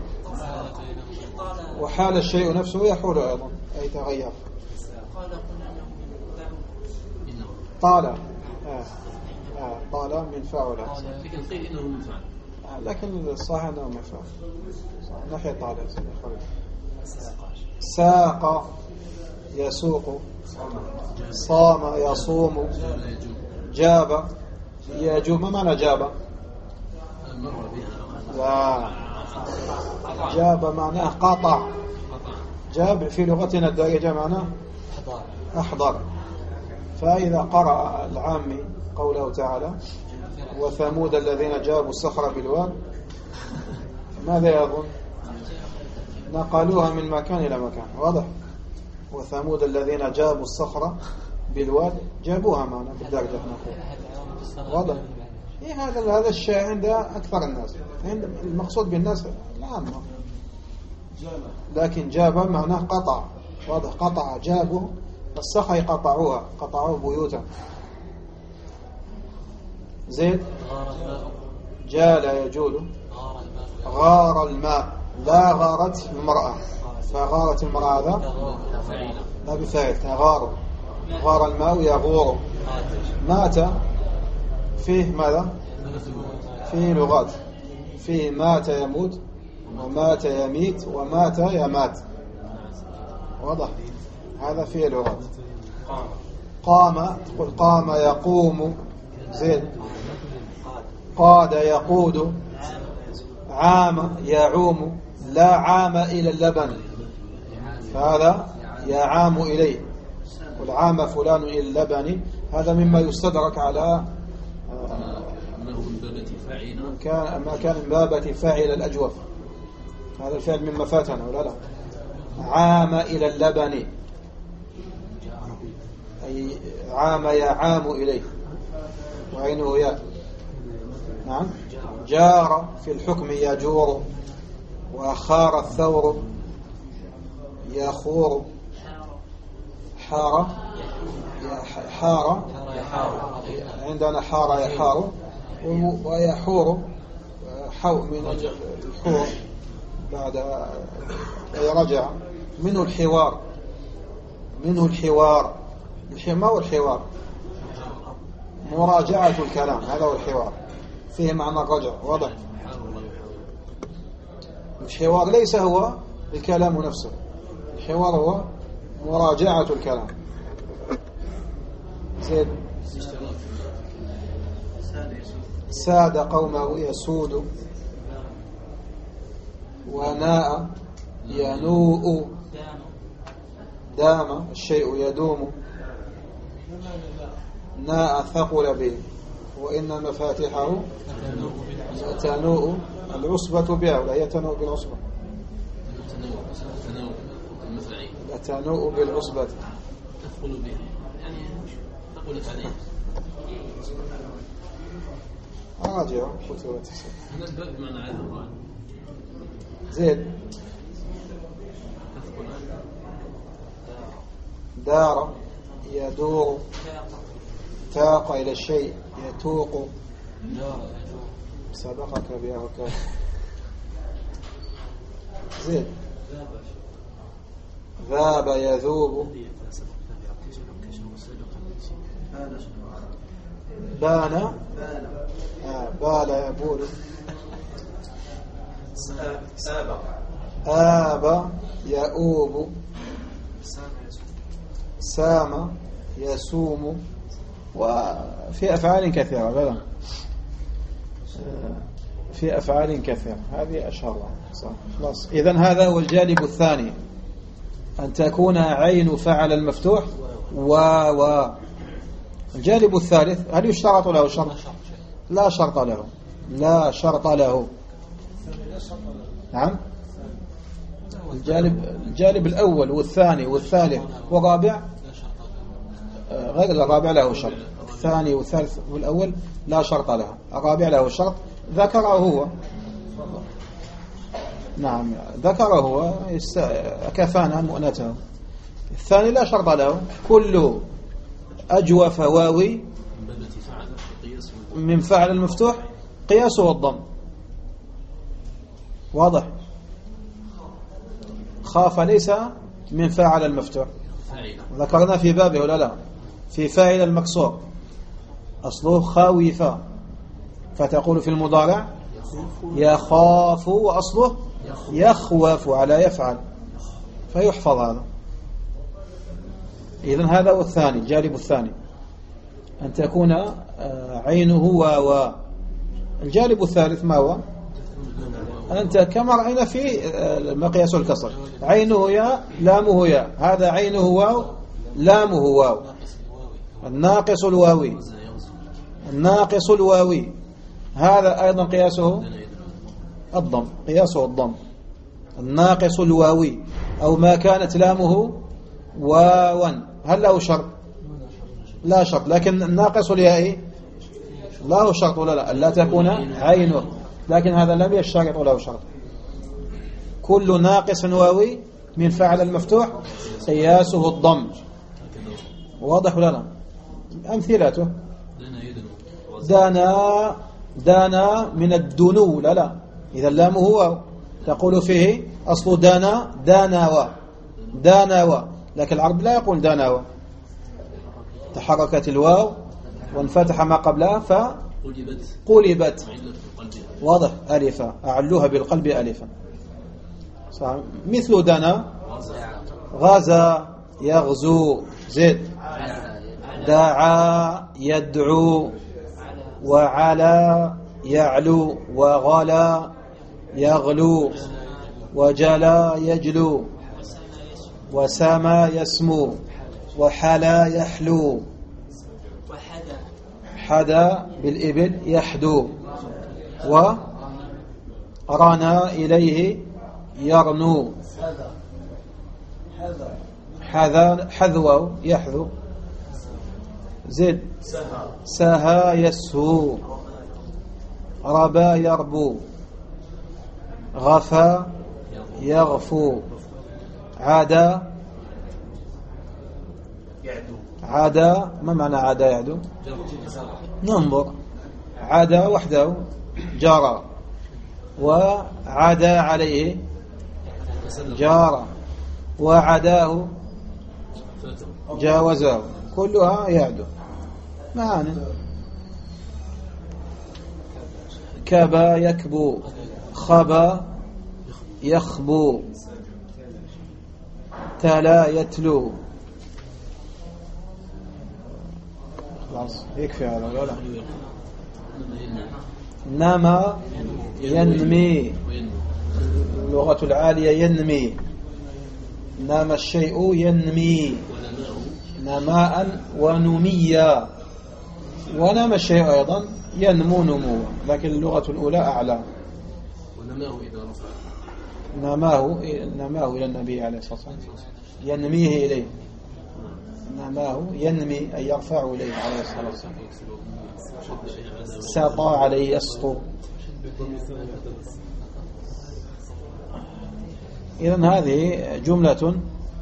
وحال الشيء نفسه يحول أيضا أي تغير. طال طال من فعل، لكن قيل إنه من فعل، لكن الصحيح أنه من فعل نحية طال. ساق يسوق، صام يصوم، جاب يجوب. ما معنى جاب؟ لا، جاب معناه قطع، جاب في لغتنا الدارجة معناه أحضر. فإذا قرأ العامي قوله تعالى وثمود الذين جابوا الصخر بالواد، ماذا يظن؟ نقلوها من مكان إلى مكان، واضح؟ وثمود الذين جابوا الصخر بالواد، جابوها معنا بالدرجة نقول، واضح؟ هذا الشيء عند أكثر الناس، عند المقصود بالناس العامة، لكن جاب معناه قطع، واضح؟ قطع، جابوا الصخر قطعوها، قطعوا بيوتا. زيد جال يجول، غار الماء، لا غارت المرأة، فغارت المرأة هذا لا بفاعل، تغار، غار الماء يغور. مات فيه ماذا؟ فيه لغات، فيه مات يموت، ومات يميت، ومات يمات، واضح؟ هذا فيه لغات. قام تقول قام يقوم، زيد قاد يقود، عام يعوم، لا عام إلى اللبن فهذا يعام إليه، والعام فلان إلى اللبن، هذا مما يستدرك على ما كان من بابة فاعل الأجوف، هذا الفعل مما فاتنا ولا لا؟ عام إلى اللبن أي عام يعام إليه، وعينه ياء. نعم. جار في الحكم يجور، وخار الثور يخور، حار عندنا حار يحار، ويحور من الحور بعد رجع منه الحوار، ما هو الحوار؟ مراجعة الكلام، هذا هو الحوار، فيه معنى الرجع. واضح؟ الحوار ليس هو الكلام نفسه، الحوار هو مراجعة الكلام. زيد. ساد قومه يسود، وناء ينوء، دام الشيء يدوم، ناء ثقل به، وإن مفاتحه تنوء، العصبة بها ولا يتنوء بالعصبة، تنوء بالعصبة، تثقل به يعني ثقلت عليه. راجع كتبت هنا الباب بمعنى عذر. زيد. دار يدور، تاق إلى الشيء يتوق، سبقك بها وكذا. زيد. ذاب يذوب، بان بال يبول، آب يؤوب، سام يسوم، وفي أفعال كثيرة. بلى في أفعال كثيرة، هذه أشهرها. خلاص. إذن هذا هو الجانب الثاني، أن تكون عين فعل المفتوح و الجانب الثالث، هل يشترط له شرط؟ لا شرط له، لا شرط له. نعم. الجانب الأول والثاني والثالث والرابع، غير الرابع له شرط، الثاني والثالث والأول لا شرط له، الرابع له شرط ذكره هو. نعم ذكره هو، كفانا مؤنته. الثاني لا شرط له، كل أجوف واوي من فعل المفتوح قياسه الضم. واضح؟ خاف ليس من فاعل المفتوح، ذكرنا في بابه ولا لا؟ في فاعل المكسور أصله خاوفا، فتقول في المضارع يخاف، وأصله يخوف على يفعل، فيحفظ هذا. إذن هذا هو الثاني، الجانب الثاني، أن تكون عينه و الجانب الثالث ما هو؟ أنت كما رأينا في مقياس الكسر، عينه يا لامه يا، هذا عينه واو لامه واو، الناقص الواوي، الناقص الواوي، هذا أيضا قياسه الضم، قياسه الضم، الناقص الواوي، أو ما كانت لامه واوا، هل له شرط؟ لا شرط، لكن الناقص الياء له شرط ولا لا تكون عينه، لكن هذا لم يشترط له شرط. كل ناقص واوي من فعل المفتوح قياسه الضم. واضح ولا لا؟ أمثلته دانا من الدنو، لا إذا لامه واو تقول فيه أصل داناوا، لكن العرب لا يقول داناوا، تحركت الواو وانفتح ما قبلها فقلبت. واضح؟ ألفا، أعلوها بالقلب ألفا. مثل دنا غزا يغزو. زيد. دعا يدعو، وعلى يعلو، وغلا يغلو، وجلا يجلو، وسما يسمو، وحلا يحلو، حدا بالإبل يحدو، ورنا إليه يرنو، حذو يحذو. زد. سها يسهو، ربا يربو، غفا يغفو، عدا ما معنى عدا يعدو؟ ننظر. عدا وحده جارا، وعدا عليه جارا، وعداه جاوزه، كلها يعدو معانا. كبا يكبو خبا يخبو تلا يتلو. خلاص يكفي هذا ولا نما ينمي اللغة العالية ينمي نما الشيء ينمي نماء ونميا ونما الشيء أيضا ينمو نمو لكن اللغة الأولى أعلى. ونماه إذا رفع نماه إلى النبي عليه الصلاة والسلام ينميه إليه نماه ينمي أي يرفع إليه عليه الصلاة والسلام. سطى عليه يسطو. إذن هذه جملة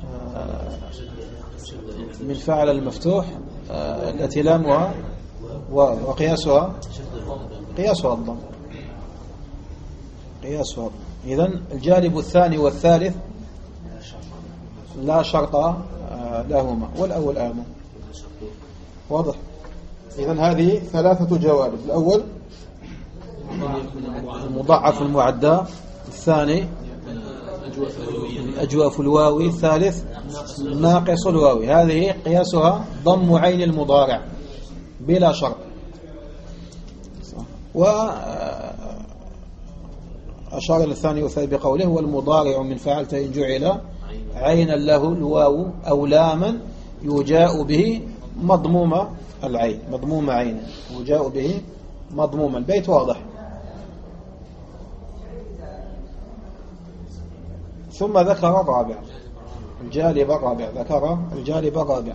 من فعل المفتوح التي لامها وقياسها الضم. إذن الجانب الثاني والثالث لا شرط لهما والأول آمن. واضح. إذن هذه ثلاثة جوانب. الأول المضاعف المعدى، الثاني الأجواف الواوي، الثالث ناقص الواوي. هذه قياسها ضم عين المضارع بلا شرط. وأشار إلى الثاني والثالث بقوله والمضارع من فعلت إن جعل عينا له الواو أو لاما يجاء به مضموم العين مضموم عين يجاء به مضموم. البيت واضح. ثم ذكر الرابع الجانب الرابع. ذكر الجانب الرابع.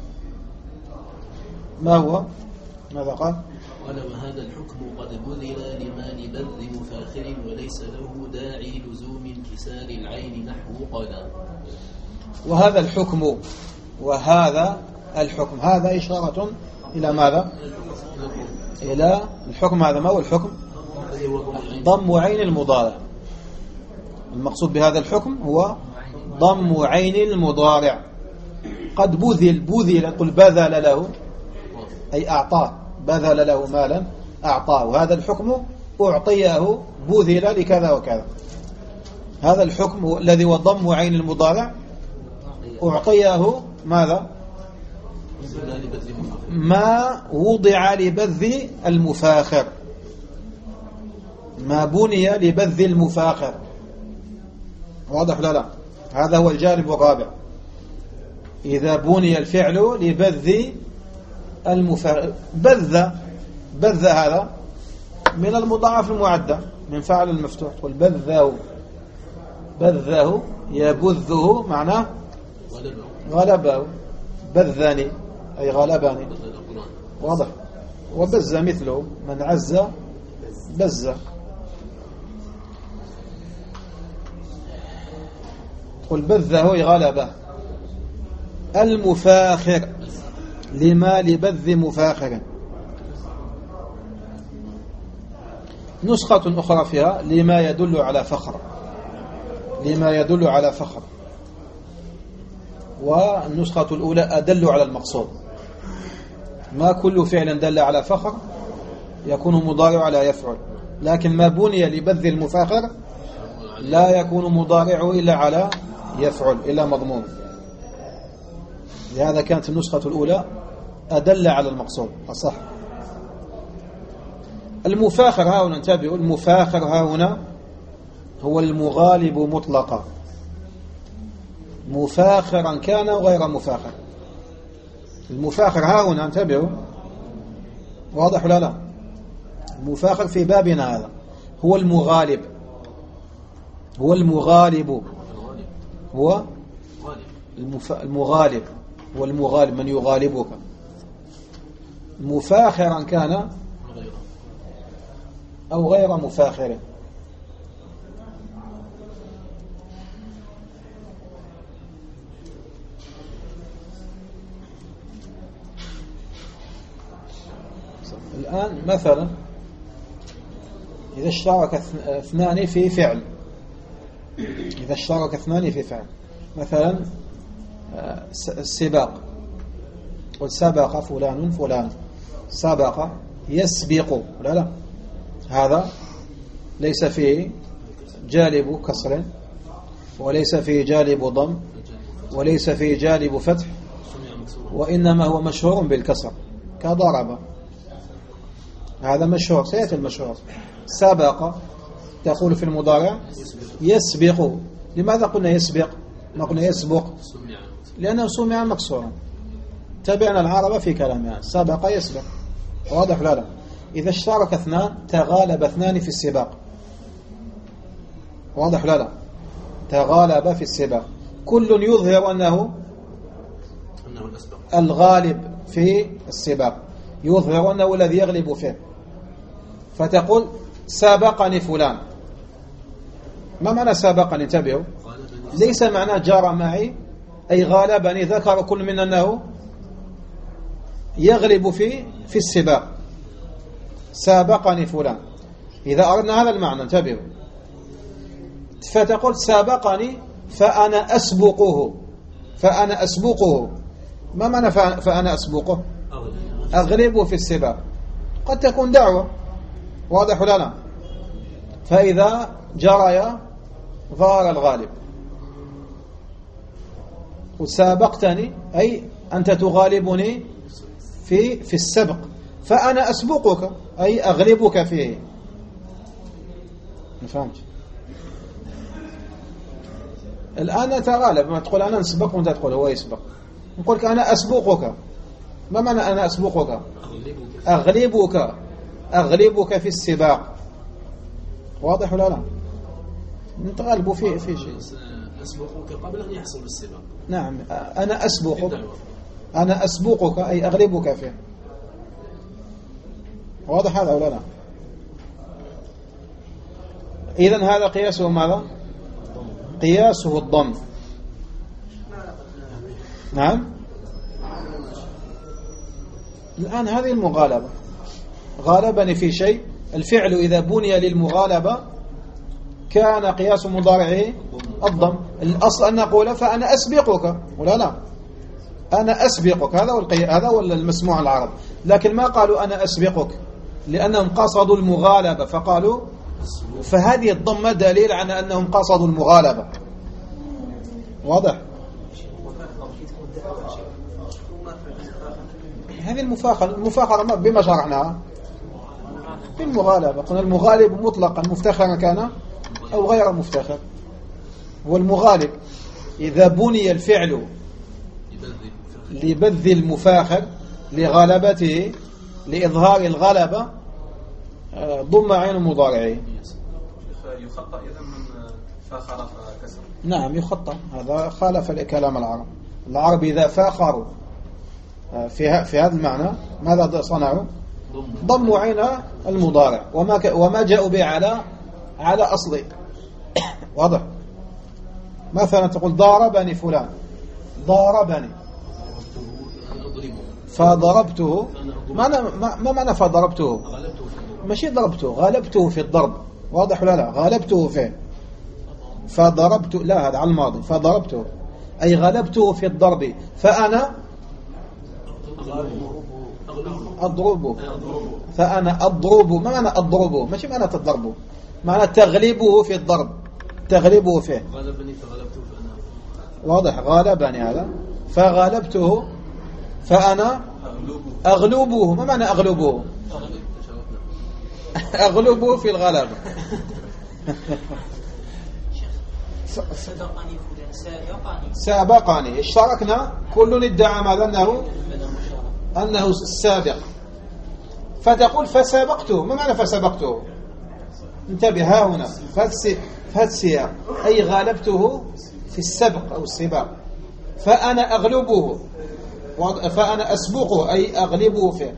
ما هو؟ ماذا قال؟ قال وهذا الحكم قد بذل لما لبذ مفاخر وليس له داعي لزوم انكسار العين نحو قال. وهذا الحكم هذا إشارة إلى ماذا؟ إلى الحكم. هذا ما هو الحكم؟ ضم عين المضارع. المقصود بهذا الحكم هو ضم عين المضارع. قد بذل قل بذل له أي أعطاه، بذل له مالا أعطاه. وهذا الحكم أعطيه بذل لكذا وكذا. هذا الحكم الذي هو ضم عين المضارع أعطيه ماذا؟ ما وضع لبذ المفاخر، ما بني لبذ المفاخر. واضح لا؟ هذا هو الجانب الرابع. إذا بني الفعل لبذ المفاخر. بذ هذا من المضاعف المعدى من فعل المفتوح. قل بذه يبذه معناه غلبه. بذني أي غلبني. واضح. وبز مثله من عز بز. قل بذه غلبه. المفاخر لما لبذ مفاخر. نسخة أخرى فيها لما يدل على فخر. لما يدل على فخر. والنسخة الأولى أدل على المقصود. ما كل فعل دل على فخر يكون مضارع على يفعل، لكن ما بني لبذ المفاخر لا يكون مضارعه إلا على يفعل إلا مضمون. لهذا كانت النسخة الأولى أدل على المقصود أصح. المفاخر ها هنا انتبهوا. المفاخر ها هنا هو المغالب مطلقا، مفاخرا كان وغير مفاخر. المفاخر ها هنا انتبهوا. واضح ولا لا؟ المفاخر في بابنا هذا هو المغالب. هو المغالب. هو المغالب. هو المغالب من يغالبك. مفاخرا كان أو غير مفاخر. الآن مثلا إذا اشترك اثنان في فعل، مثلا السباق. قل سبق فلان فلان. سبق يسبق لا هذا ليس فيه جالب كسر وليس فيه جالب ضم وليس فيه جالب فتح، وإنما هو مشهور بالكسر كضرب. هذا مشهور، سيأتي المشهور. سبق تقول في المضارع يسبق. لماذا قلنا يسبق ما قلنا يسبق؟ لأنه سمع مكسورا. تبعنا العرب في كلامها. سبق يسبق، واضح لا لا؟ إذا اشترك اثنان تغالب اثنان في السباق، واضح لا لا؟ تغالب في السباق، كل يظهر أنه الغالب في السباق، يظهر أنه الذي يغلب فيه. فتقول سابقني فلان. ما معنى سابقني؟ انتبهوا، ليس معنى جار معي أي غالبني، ذكر كل من أنه يغلب في السباق. سابقني فلان، إذا أردنا هذا المعنى انتبهوا. فتقول سابقني فأنا أسبقه. فأنا أسبقه، ما معنى فأنا أسبقه؟ أغلبه في السباق. قد تكون دعوة، واضح ولا لا؟ فإذا جرى ظهر الغالب. وسابقتني أي أنت تغالبني في السبق، فأنا أسبقك أي أغلبك فيه. فهمت؟ الآن نتغالب، ما تقول أنا نسبق وأنت تقول هو يسبق. نقول لك أنا أسبقك. ما معنى أنا أسبقك؟ أغلبك في السباق، واضح ولا لا؟ نتغالب في شيء. أسبقك قبل أن يحصل السباق. نعم، أنا أسبقك أي أغلبك فيه، واضح هذا ولا لا؟ إذن هذا قياسه ماذا؟ قياسه الضم. نعم. الآن هذه المغالبة، غالبني في شيء. الفعل إذا بني للمغالبة كان قياس مضارعه الضم. الأصل أن نقول فأنا أسبقك، ولا لا؟ أنا أسبقك، هذا هو المسموع العرب. لكن ما قالوا أنا أسبقك لأنهم قصدوا المغالبة، فقالوا فهذه الضمة دليل على أنهم قصدوا المغالبة، واضح؟ هذه المفاخرة بما شرحناها بالمغالبة. قلنا المغالب مطلقا مفتخرا كان أو غير مفتخر. والمغالب إذا بني الفعل لبذ المفاخر لغلبته لإظهار الغلبة ضم عين مضارعه. يخطأ إذا من فاخر فكسر. نعم يخطأ، هذا خالف كلام العرب. العرب إذا فاخروا في هذا المعنى ماذا صنعوا؟ ضموا عين المضارع وما جاءوا به على أصله، واضح؟ مثلا تقول ضاربني فلان، ضاربني فضربته. ما معنى فضربته؟ ماشي ضربته، غالبته في الضرب، واضح ولا لا؟ غالبته فيه. فضربته لا، هذا على الماضي. فضربته أي غلبته في الضرب، فأنا أضربه. فأنا أضربه. ما معنى أضربه؟ ماشي معنى تضربه، معنى تغلبه في الضرب، تغلبه فيه. غلبني فغلبته فأنا، واضح؟ غالبني هذا فغالبته فأنا أغلبه. ما معنى أغلبه؟ أغلبه في الغلبة. سابقني، اشتركنا، كل ادعى ماذا؟ أنه السابق. فتقول فسابقته. ما معنى فسابقته؟ انتبه، ها هنا فهتسيا أي غالبته في السبق أو السباق. فأنا أغلبه، فأنا أسبقه أي أغلبه فيه.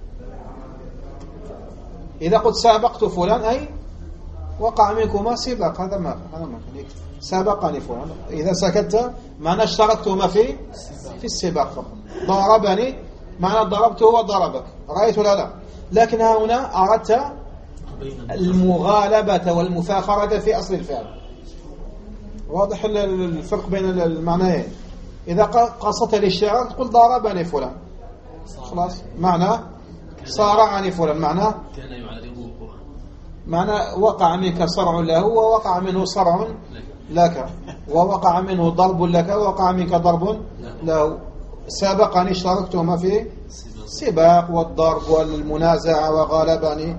إذا قلت سابقت فلان أي وقع منكما سباق، هذا ما سابقني فلان. إذا سكت معنى اشتركتهما في السباق فقط. ضربني معنى ضربته وضربك، رأيت ولا لا؟ لكن ها هنا أردت المغالبة والمفاخرة في أصل الفعل. واضح الفرق بين المعنيين. إذا قصدت الاشتراك تقول ضربني فلان، خلاص، معنى صارعني فلان، معنى كان يعارضه. معنى وقع منك صرع له ووقع منه صرع لك، ووقع منه ضرب لك ووقع منك ضرب له. سابقني اشتركتهما في السباق والضرب والمنازعة وغالبني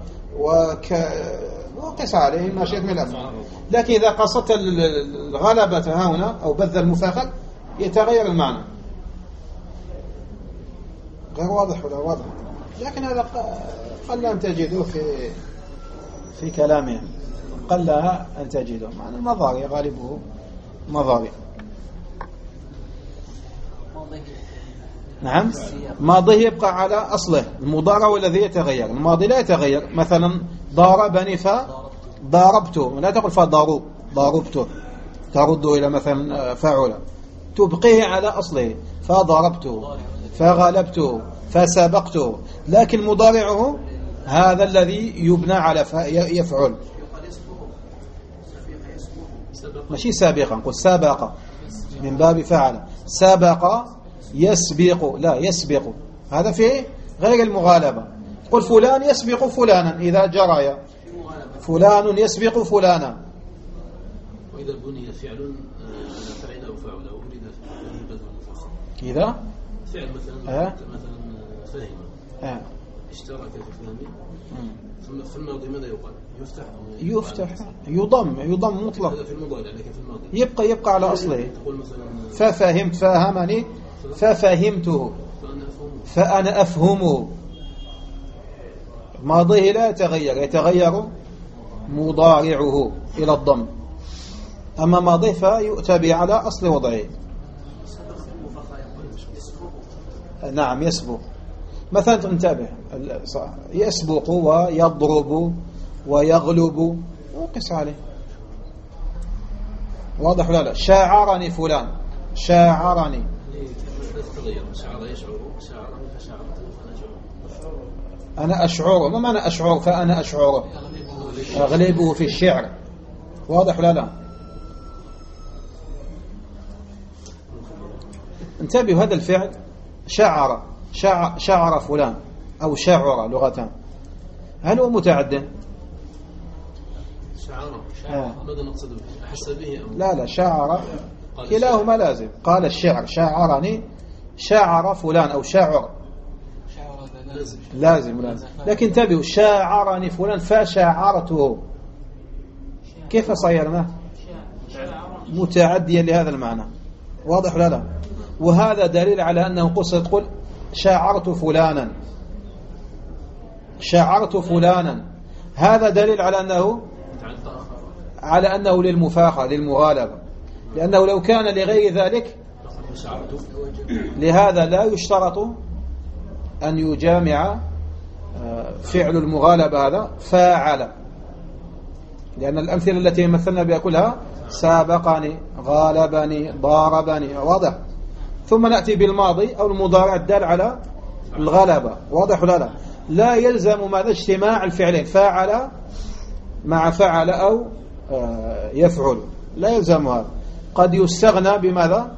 وقس عليه ما شئت من الأفعال. لكن إذا قصدت الغلبة هنا أو بذل المفاخر يتغير المعنى. غير واضح ولا واضح؟ لكن هذا قل أن تجده في كلامه، قل أن تجده معنى المضارع غالبه مضارع. نعم ماضي يبقى على أصله، المضارع والذي يتغير. الماضي لا يتغير، مثلا ضاربني فضاربته، لا تقول فضاربته ترد إلى مثلا فعل، تبقيه على أصله، فضربته فغلبته فسبقته. لكن مضارعه هذا الذي يبنى على يفعل، ماشي سابقا، نقول سابق من باب فعل، سبق يسبق، لا يسبق هذا في غير المغالبة. قل فلان يسبق فلانا إذا جرى، فلان يسبق فلانا. وإذا بني فعل فعل أو فعل أو أريد بدل المفخر، إذا فعل مثلا فهم اشترك في فهمه، ثم في الماضي ماذا يقال؟ يفتح يضم مطلق. هذا في المضارع، لكن في يبقى الماضي على أصله. تقول مثلا ففهمت، فهمني ففهمته، فأنا أفهمه. ماضيه لا يتغير، يتغير مضارعه إلى الضم. أما ماضيه فيؤتى به على أصل وضعه. نعم يسبق، مثلا انتبه، يسبق ويضرب ويغلب وقس عليه. واضح ولا لا؟ شاعرني فلان، شاعرني. أنا أشعره، ما معنى أشعر؟ فأنا أشعره، أغلبه في الشعر. واضح ولا لا؟ انتبهوا، هذا الفعل شعر فلان أو شعر لغتان، هل هو متعد؟ ماذا نقصد به؟ أحس به أو لا شعر كلاهما لازم. قال الشعر شعرني، شعر فلان أو شعر لازم. لكن انتبهوا، شاعرني فلان فشاعرته، كيف صيرناه؟ متعديا لهذا المعنى. واضح ولا لا؟ وهذا دليل على أنه قصد، تقول شاعرت فلانا، شاعرت فلانا، هذا دليل على أنه للمفاخرة للمغالبة، لأنه لو كان لغير ذلك لهذا لا يشترط أن يجامع فعل المغالبة هذا فاعل، لأن الأمثلة التي مثلنا بها كلها سابقني، غالبني، ضاربني. واضح؟ ثم نأتي بالماضي أو المضارع الدال على الغلبة. واضح ولا لا؟ لا يلزم ماذا؟ اجتماع الفعلين، فاعل مع فعل أو يفعل، لا يلزم هذا. قد يستغنى بماذا؟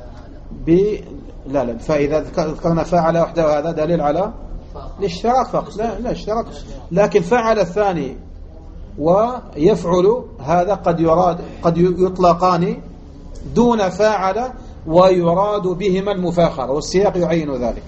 لا فإذا ذكرنا فاعل وحده هذا دليل على الاشتراك فقط، لا اشتراك. لكن فعل الثاني ويفعل هذا قد يطلقان دون فاعل ويراد بهما المفاخرة، والسياق يعين ذلك.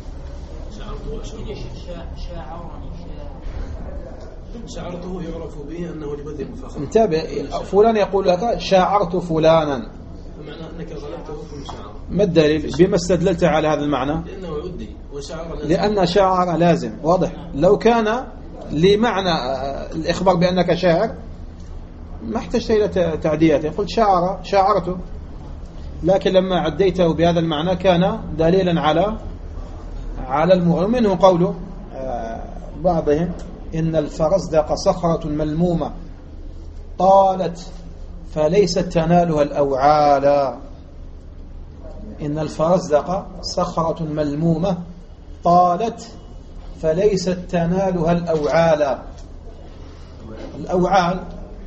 شعرته يعرف به أنه لبذل المفاخرة. انتبه، فلان يقول لك شاعرت فلانا، بمعنى أنك غلبته في المشاعرة. ما الدليل؟ بما استدللت على هذا المعنى؟ لأنه عدي وشعر لازم. لأن شعر لازم. واضح؟ لو كان لمعنى الإخبار بأنك شاعر ما احتجت إلى تعديته، يقول شاعرته. لكن لما عديته بهذا المعنى كان دليلا على المغالبة. منه قوله بعضهم إن الفرزدق صخرة ملمومة طالت فليست تنالها الأوعال. إن الفرزدق صخرة ملمومة طالت فليست تنالها الأوعال. الأوعال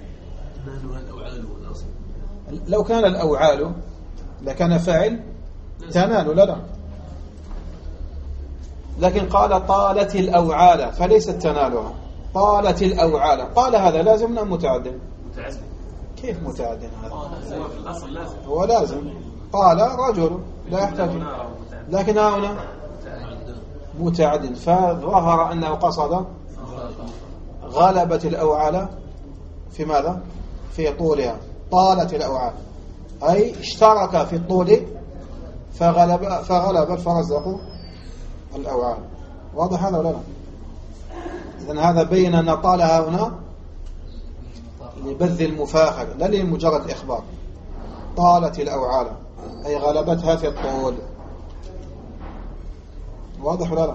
لو كان الأوعال لكان فاعل تنال، لا لكن قال طالت الأوعال فليست تنالها. طالت الأوعال. قال هذا لازم أم متعد؟ متعدد. كيف متعد هذا؟ هو في الأصل لازم. هو لازم. قال رجل لا يحتاج، لكن هنا متعد، فظهر أنه قصد غلبت الأوعال في ماذا؟ في طولها. طالت الأوعال أي اشترك في الطول فغلب الفرزدق الأوعال. واضح هذا ولا لا؟ إذن هذا بين أن طالها هنا لبذ المفاخر لا لمجرد إخبار. طالت الأوعال أي غلبتها في الطول. واضح ولا لا؟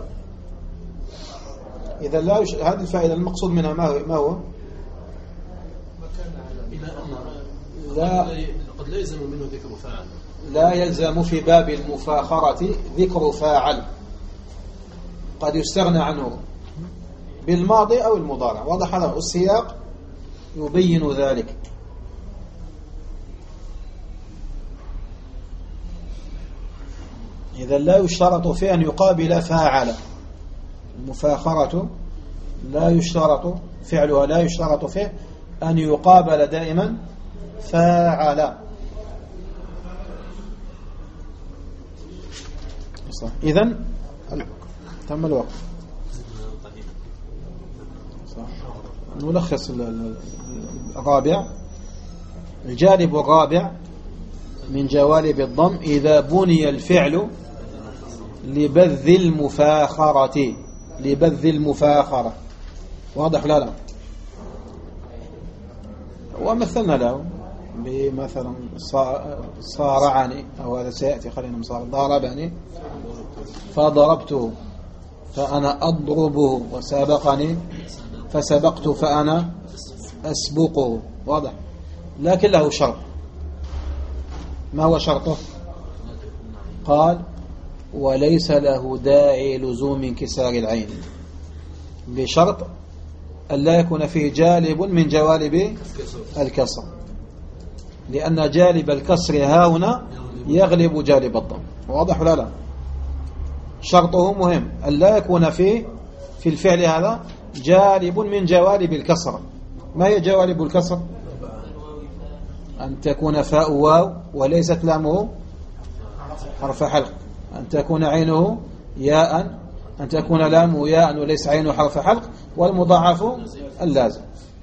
إذا لا هذه الفائدة المقصود منها ما هو؟ لا قد لا يلزم منه ذكر فاعل. لا يلزم في باب المفاخرة ذكر فاعل، قد يستغنى عنه بالماضي أو المضارع. واضح هذا؟ السياق يبين ذلك. إذا لا يشترط في أن يقابل فاعل. المفاخرة لا يشترط فعلها، لا يشترط فيه أن يقابل دائما فاعل. إذن تم الوقت. نلخص الرابع. الجانب الرابع من جوانب الضم إذا بني الفعل لبذ المفاخرة. لبذ المفاخرة. واضح لا لا؟ ومثلنا له بمثلا صارعني، أو هذا سيأتي خلينا مصار. ضربني فضربته، فأنا أضربه، وسابقني فسبقت فأنا أسبقه. واضح؟ لكن له شرط. ما هو شرطه؟ قال وليس له داعي لزوم انكسار العين، بشرط أن لا يكون فيه جالب من جوالب الكسر، لأن جالب الكسر ها هنا يغلب جالب الضم. واضح ولا لا؟ شرطه مهم أن لا يكون في الفعل هذا جالب من جوالب الكسر. ما هي جوالب الكسر؟ أن تكون فاء واو وليست لامه حرف حلق، أن تكون عينه ياء، أن تكون لامه ياء وليس عينه حرف حلق، والمضاعف اللازم.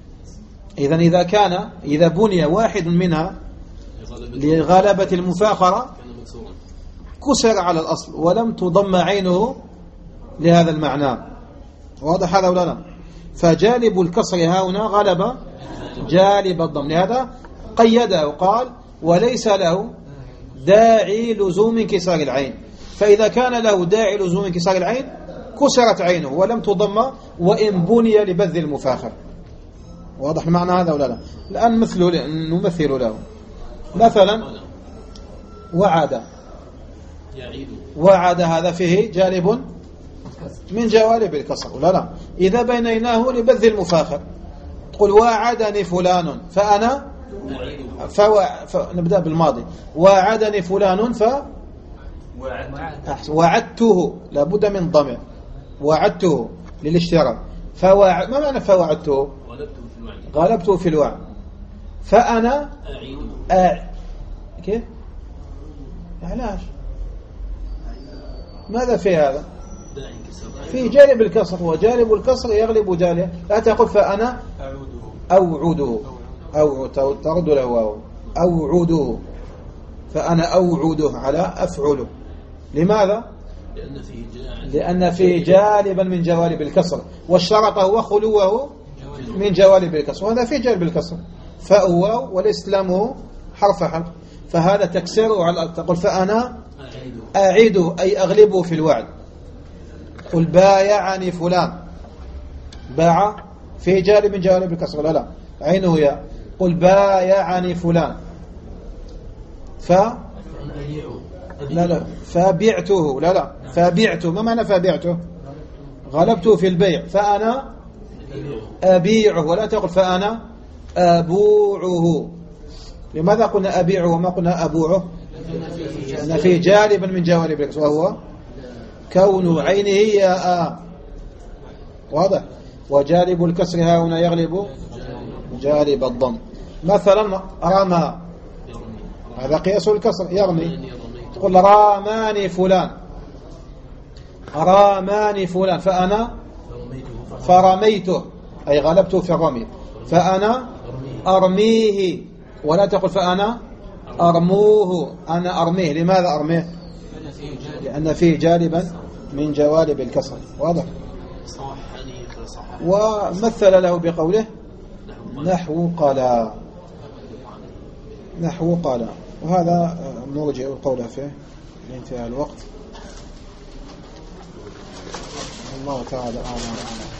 إذا بني واحد منها لغلبة المفاخرة كسر على الأصل ولم تضم عينه لهذا المعنى. واضح هذا ولا لا؟ فجالب الكسر هنا غلب جالب الضم، لهذا قيده وقال وليس له داعي لزوم انكسار العين. فإذا كان له داعي لزوم انكسار العين كسرت عينه ولم تضم وإن بني لبذ المفاخر. واضح المعنى هذا ولا لا؟ الآن نمثل له. مثلا وعد هذا فيه جانب من جوانب الكسر ولا لا؟ إذا بينيناه لبذ المفاخر تقول وعدني فلان فأنا نبدأ بالماضي. وعدني فلان وعدته، لابد من ضمير. وعدته للاشتراك. ما معنى فوعدته؟ غلبته في الوعد. فأنا كيف؟ علاش؟ ماذا في هذا؟ في جانب الكسر، وجانب الكسر يغلب جانب. لا تقول فأنا أوعده، ترد له أوعده، فأنا أوعده على أفعله. لماذا؟ لأن فيه جانبا من جوانب الكسر، والشرط هو خلوه من جوانب الكسر، وهذا فيه جانب الكسر. فأواو والإسلام حرف حرف، فهذا تكسره على تقول فأنا أعيده أي أغلبه في الوعد. قل بايعني فلان، باع في جانب من جوانب الكسر لا عينه يا. قل بايعني فلان فبعته فبعته. ما معنى فبعته؟ غلبته في البيع. فأنا أبيعه، ولا تقل فأنا أبوعه. لماذا قلنا أبيعه وما قلنا أبوعه؟ لأن فيه جانبا من جوانب الكسر وهو كون عينه ياء. واضح؟ وجالب الكسر ها هنا يغلب جالب الضم. مثلا رمى، هذا قياس الكسر، يرمي. تقول راماني فلان، راماني فلان، فأنا فرميته أي غلبته في الرمي، فأنا أرميه. ولا تقول فأنا أرموه، أنا أرميه. لماذا أرميه؟ لأن فيه جالبا من جوالب الكسر. واضح؟ ومثل له بقوله نحو قال، نحو قال. وهذا نرجع القول فيه لانتهاء الوقت. الله تعالى أعلم.